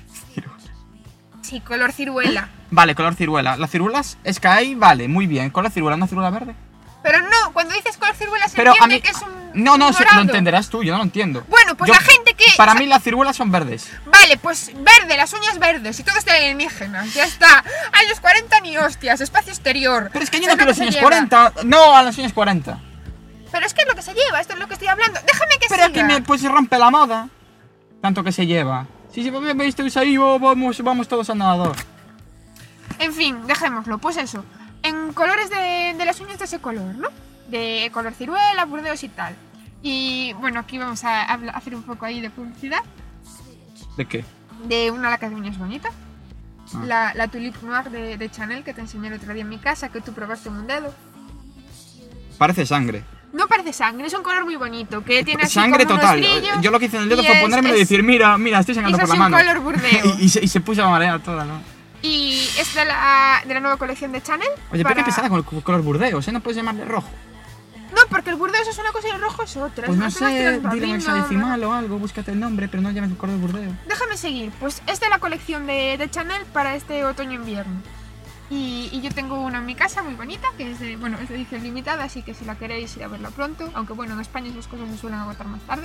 Sí, color ciruela. Vale, color ciruela. Las ciruelas es que ahí, vale, muy bien. Color ciruela, una ciruela verde. Pero no, cuando dices color ciruela se Pero a entiende mí... que es un No, un lo dorado. entenderás tú, yo no lo entiendo. Bueno, pues Yo- la gente que... Para mí las ciruelas son verdes. Vale, pues verde, las uñas verdes y todo es de alienígenas, ya está. Años 40 ni hostias, espacio exterior. Pero es que yo Eso no es lo quiero los que años se lleva. 40. No, a los años 40. Pero es que es lo que se lleva, esto es lo que estoy hablando. Déjame que Pero siga. aquí pues se rompe la moda. Tanto que se lleva. Si veis ahí, vamos todos al nadador. En fin, dejémoslo, pues eso. En colores de las uñas de ese color, ¿no? De color ciruela, burdeos y tal. Y bueno, aquí vamos a hacer un poco ahí de publicidad. ¿De qué? De una laca de uñas bonita. Ah. La Tulip Noir de Chanel que te enseñé el otro día en mi casa, que tú probaste en un dedo. Parece sangre. No parece sangre, es un color muy bonito, que tiene así Sangre como total. unos brillos. Yo lo que hice en el dedo y fue ponérmelo y decir, mira, estoy sangrando es por la así mano. un color burdeo. y se puso a marear toda, ¿no? Y es de la nueva colección de Chanel. Oye, pero qué pesada con el color burdeos, ¿eh? No puedes llamarle rojo. No, porque el burdeos es una cosa y el rojo es otra. Pues no Es más sé, tirando a dile en vino, hexadecimal o algo, búscate el nombre, pero no llames el color burdeo. Déjame seguir, pues es de la colección de Chanel para este otoño-invierno. Y yo tengo una en mi casa muy bonita, que es de edición limitada, así que si la queréis ir a verla pronto, aunque bueno, en España esas cosas se suelen agotar más tarde.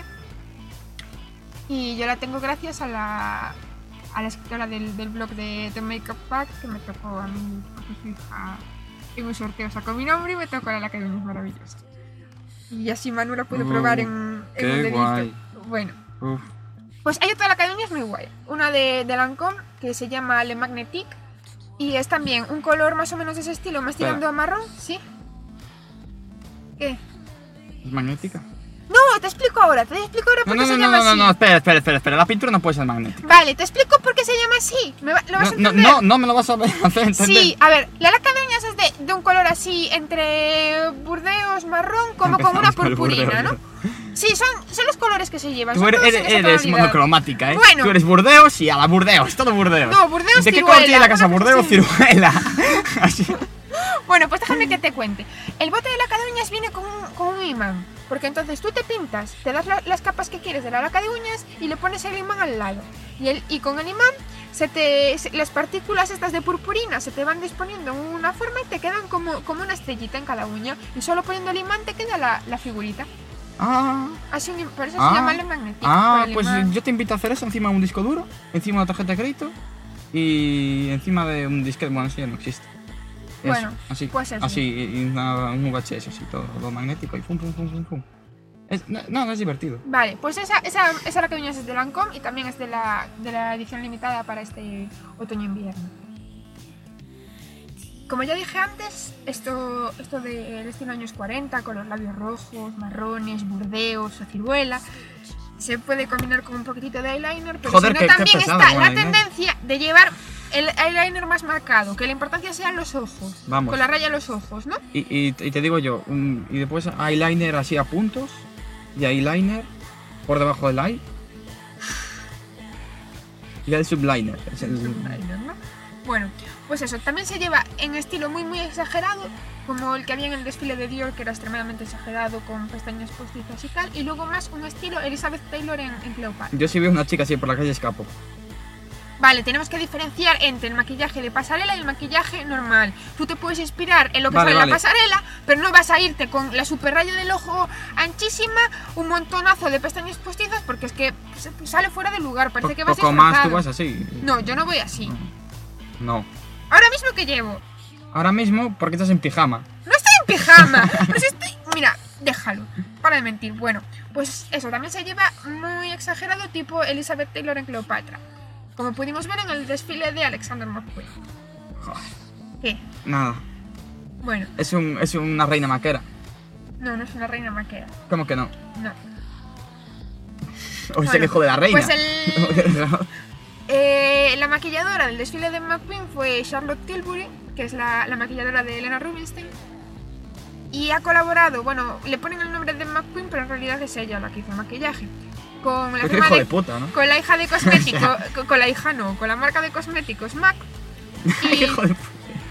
Y yo la tengo gracias a la escritora del blog de The Makeup Pack, que me tocó a mí, porque su hija en un sorteo sacó mi nombre y me tocó la lacademia maravillosa. Y así Manu la pudo probar en un dedito. Guay. Bueno. Uf. Pues hay otra academia muy guay, una de Lancôme que se llama Le Magnétique y es también un color más o menos de ese estilo, más tirando a marrón, ¿sí? ¿Qué? ¿Es magnética? No, te explico ahora por qué se llama así. No, espera, la pintura no puede ser magnética. Vale, te explico por qué se llama así. ¿Lo vas a entender? No me lo vas a hacer entender. Sí, a ver, la lacadeñas es de un color así entre burdeos, marrón, como con una purpurina, ¿no? Sí, son los colores que se llevan. Tú eres monocromática, ¿eh? Bueno. Tú eres Burdeos y a la Burdeos, todo Burdeos. No, Burdeos ¿De qué ciruela. color tiene la casa Burdeos? Sí. Ciruela. Así. Bueno, pues déjame que te cuente. El bote de lacadeuñas viene con un imán. Porque entonces tú te pintas, te das las capas que quieres de la laca de uñas y le pones el imán al lado. Y con el imán las partículas estas de purpurina se te van disponiendo en una forma y te quedan como una estrellita en cada uña. Y solo poniendo el imán te queda la figurita. Así, por eso se llama el magnético. Pues yo te invito a hacer eso encima de un disco duro, encima de una tarjeta de crédito y encima de un disquete. Bueno, eso ya no existe. Bueno, así, pues eso. Así, y un VHS, así, todo magnético y pum. No es divertido. Vale, pues esa lacadeuña es de Lancôme y también es de la edición limitada para este otoño-invierno. Como ya dije antes, esto del estilo años 40, con los labios rojos, marrones, burdeos o ciruela, se puede combinar con un poquitito de eyeliner, pero Joder, si no, también pesado, está la eyeliner. tendencia de llevar el eyeliner más marcado, que la importancia sean los ojos, Vamos. con la raya en los ojos, ¿no? Y te digo yo, y después eyeliner así a puntos y eyeliner por debajo del eye y el subliner. Es el Eyeliner, ¿no? Bueno, pues eso, también se lleva en estilo muy exagerado, como el que había en el desfile de Dior, que era extremadamente exagerado, con pestañas postizas y tal, y luego más un estilo Elizabeth Taylor en Cleopatra. Yo si veo una chica así por la calle escapo. Vale, tenemos que diferenciar entre el maquillaje de pasarela y el maquillaje normal. Tú te puedes inspirar en lo que sale en la pasarela, pero no vas a irte con la super raya del ojo anchísima, un montonazo de pestañas postizas, porque es que sale fuera de lugar, parece que vas poco disfrazado. más tú vas así. No, yo no voy así. No. Ahora mismo que llevo. Ahora mismo, porque estás en pijama. No estoy en pijama. Pues estoy... Mira, déjalo. Para de mentir. Bueno, pues eso, también se lleva muy exagerado, tipo Elizabeth Taylor en Cleopatra. Como pudimos ver en el desfile de Alexander McQueen. Joder. ¿Qué? Nada. Bueno, Es una reina maquera. no es una reina maquera. ¿Cómo que no? No. O es el hijo de la reina. Pues la maquilladora del desfile de McQueen fue Charlotte Tilbury, que es la maquilladora de Helena Rubinstein. Y ha colaborado, bueno, le ponen el nombre de McQueen, pero en realidad es ella la que hizo el maquillaje. Con la Qué firma hijo de puta, ¿no? Con la hija de cosméticos, con la hija no, con la marca de cosméticos MAC. Y Hijo de puta.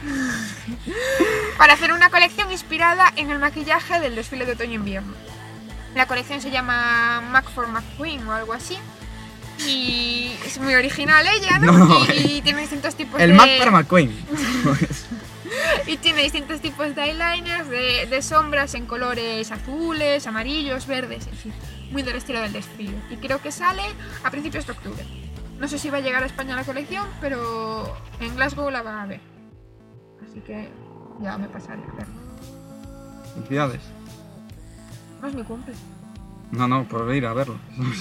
para hacer una colección inspirada en el maquillaje del desfile de otoño-invierno. La colección se llama MAC for McQueen o algo así. Y es muy original ella, ¿no? No, y tiene distintos tipos El de... Mac para McQueen. Y tiene distintos tipos de eyeliners, de sombras en colores azules, amarillos, verdes, en fin. Muy del estilo del desfile. Y creo que sale a principios de octubre. No sé si va a llegar a España la colección, pero en Glasgow la van a ver. Así que ya me pasaré a verla. Felicidades. No es mi cumple. No, por ir a verlo.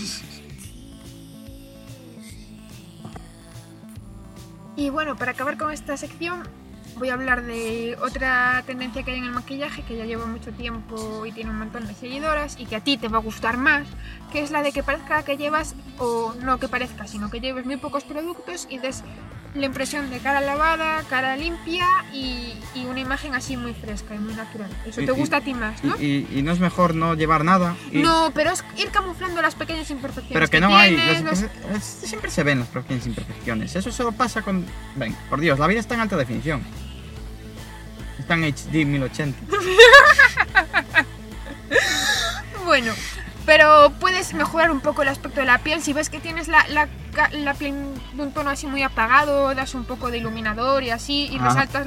Y bueno, para acabar con esta sección, voy a hablar de otra tendencia que hay en el maquillaje, que ya lleva mucho tiempo y tiene un montón de seguidoras y que a ti te va a gustar más, que es la de que parezca que llevas, o no que parezca, sino que lleves muy pocos productos y des la impresión de cara lavada, cara limpia y una imagen así muy fresca y muy natural. Eso te gusta a ti más, ¿no? Y no es mejor no llevar nada. No, pero es ir camuflando las pequeñas imperfecciones. Pero que no hay. Siempre se ven las pequeñas imperfecciones. Eso solo pasa con. Ven, por Dios, la vida está en alta definición. Está en HD 1080. Bueno, pero puedes mejorar un poco el aspecto de la piel. Si ves que tienes la piel de un tono así muy apagado, das un poco de iluminador y así, y resaltas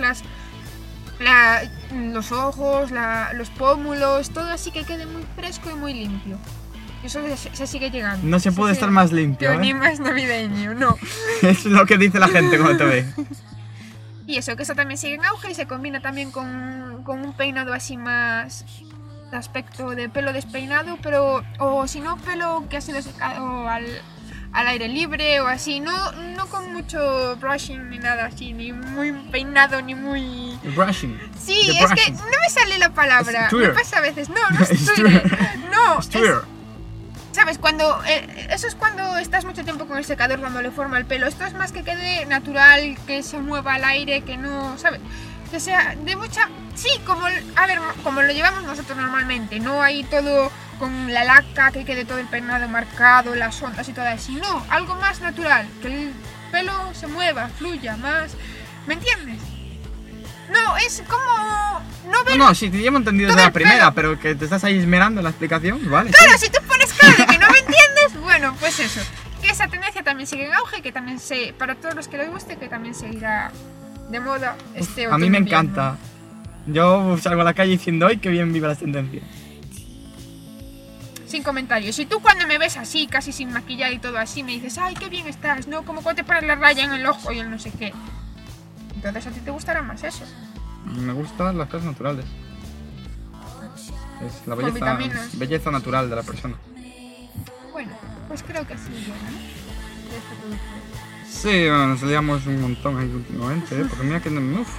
los ojos, los pómulos, todo así que quede muy fresco y muy limpio. Eso se sigue llegando. No se puede estar más limpio, ni más navideño, no. Es lo que dice la gente cuando te ve. Y eso, que eso también sigue en auge y se combina también con un peinado así más de aspecto de pelo despeinado, pero o si no, pelo que ha sido secado al aire libre o así, no con mucho brushing ni nada así, ni muy peinado ni muy... Brushing. Sí, es que no me sale la palabra, me pasa a veces, no es Twitter, no, es Twitter. ¿Sabes? Eso es cuando estás mucho tiempo con el secador dándole forma al pelo. Esto es más que quede natural, que se mueva al aire, que no, ¿sabes? Que sea de mucha... Sí, como lo llevamos nosotros normalmente. No hay todo con la laca, que quede todo el peinado marcado, las ondas y todo así. No, algo más natural. Que el pelo se mueva, fluya más. ¿Me entiendes? No, es como... No, sí, te llevo entendido desde la primera, pero que te estás ahí esmerando en la explicación, ¿vale? Claro, sí. Si tú pones cara de que no me entiendes, bueno, pues eso. Que esa tendencia también sigue en auge, que también para todos los que les guste, que también seguirá de moda este otoño. A mí me encanta. Yo salgo a la calle diciendo, ¡ay, qué bien viva las tendencias! Sin comentarios. Si tú cuando me ves así, casi sin maquillar y todo así, me dices, ¡ay, qué bien estás! ¿No? Como cuando te pones la raya en el ojo y el no sé qué. Entonces a ti te gustará más eso. Me gustan las cosas naturales. Es la belleza natural de la persona. Bueno, pues creo que así llega, ¿no? Sí, nos liamos un montón ahí últimamente, porque mira que...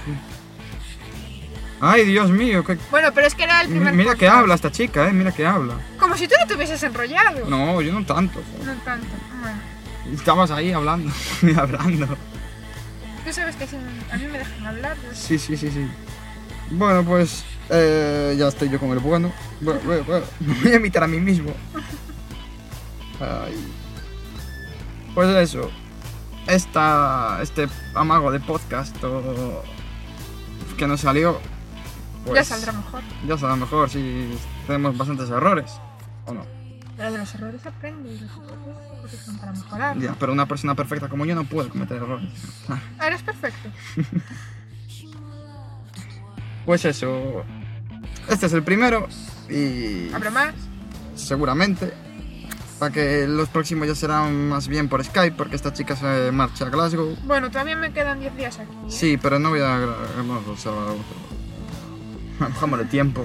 ¡Ay, Dios mío! Bueno, pero es que era el primer Mira que habla esta chica, mira que habla. Como si tú no te hubieses enrollado. No, yo no tanto. No tanto, bueno. Estabas ahí hablando, hablando. Tú sabes que a mí me dejan hablar, ¿no? Sí. Bueno, pues ya estoy yo con el bueno. Bueno, me voy a imitar a mí mismo. Ay. Pues eso. Este amago de podcast que nos salió. Pues, ya saldrá mejor. Ya saldrá mejor si tenemos bastantes errores. ¿O no? Pero de los errores aprende y los errores son para mejorar. Ya, pero una persona perfecta como yo no puede cometer errores. Eres perfecto. Pues eso. Este es el primero y... ¿Habrá más? Seguramente. Para que los próximos ya serán más bien por Skype, porque esta chica se marcha a Glasgow. Bueno, todavía me quedan 10 días aquí. Sí, pero no voy a grabar los sábados. Bajamos de tiempo.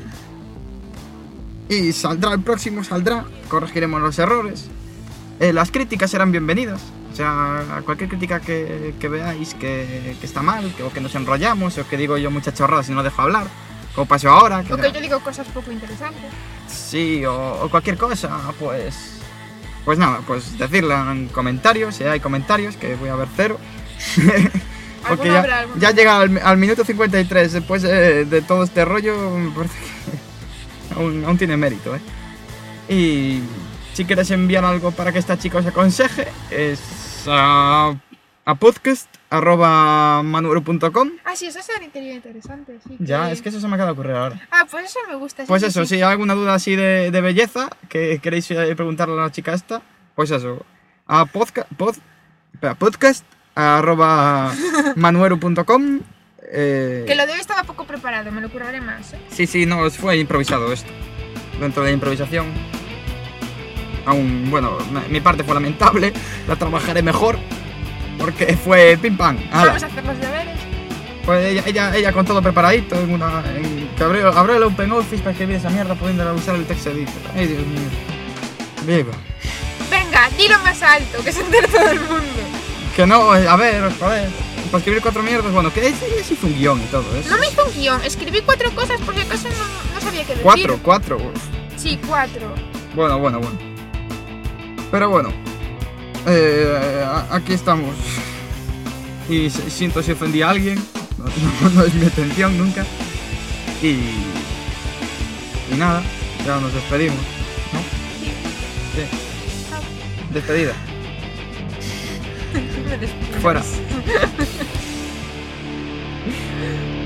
Y el próximo saldrá, corregiremos los errores. Las críticas serán bienvenidas. O sea, cualquier crítica que veáis que está mal, o que nos enrollamos, o que digo yo muchas chorradas y no dejo hablar, como pasó ahora. O que yo digo cosas poco interesantes. Sí, o cualquier cosa, pues nada, pues decirla en comentarios, si hay comentarios, que voy a ver 0. Porque ya llega al minuto 53 después de todo este rollo, me parece que aún tiene mérito, Y si quieres enviar algo para que esta chica os aconseje, es a podcast@manuero.com. Ah, sí, eso sería interesante. Sí, ya, es que eso se me acaba de ocurrir ahora. Ah, pues eso me gusta. Pues eso, si hay alguna duda así de belleza que queréis preguntarle a la chica esta, pues eso, a podcast@manuero.com. Que lo de hoy estaba poco preparado, me lo curraré más, Sí, no, fue improvisado esto. Dentro de la improvisación. Aún, bueno, mi parte fue lamentable, la trabajaré mejor, porque fue pim pam. Vamos a hacer los deberes. Pues ella con todo preparadito, que abrió el OpenOffice para escribir esa mierda pudiendo usar el text editor. Ay, Dios mío. Viva. Venga, dilo más alto, que se entere todo el mundo. Que no, a ver, joder. Para escribir 4 mierdas, bueno, que ella hizo un guión y todo eso. No me hizo un guión, escribí 4 cosas porque acaso no sabía qué decir. 4. Sí, 4. Bueno. Pero bueno, aquí estamos. Y siento si ofendí a alguien, no es mi intención nunca. Y nada, ya nos despedimos, ¿no? Sí. Despedida. Fuera.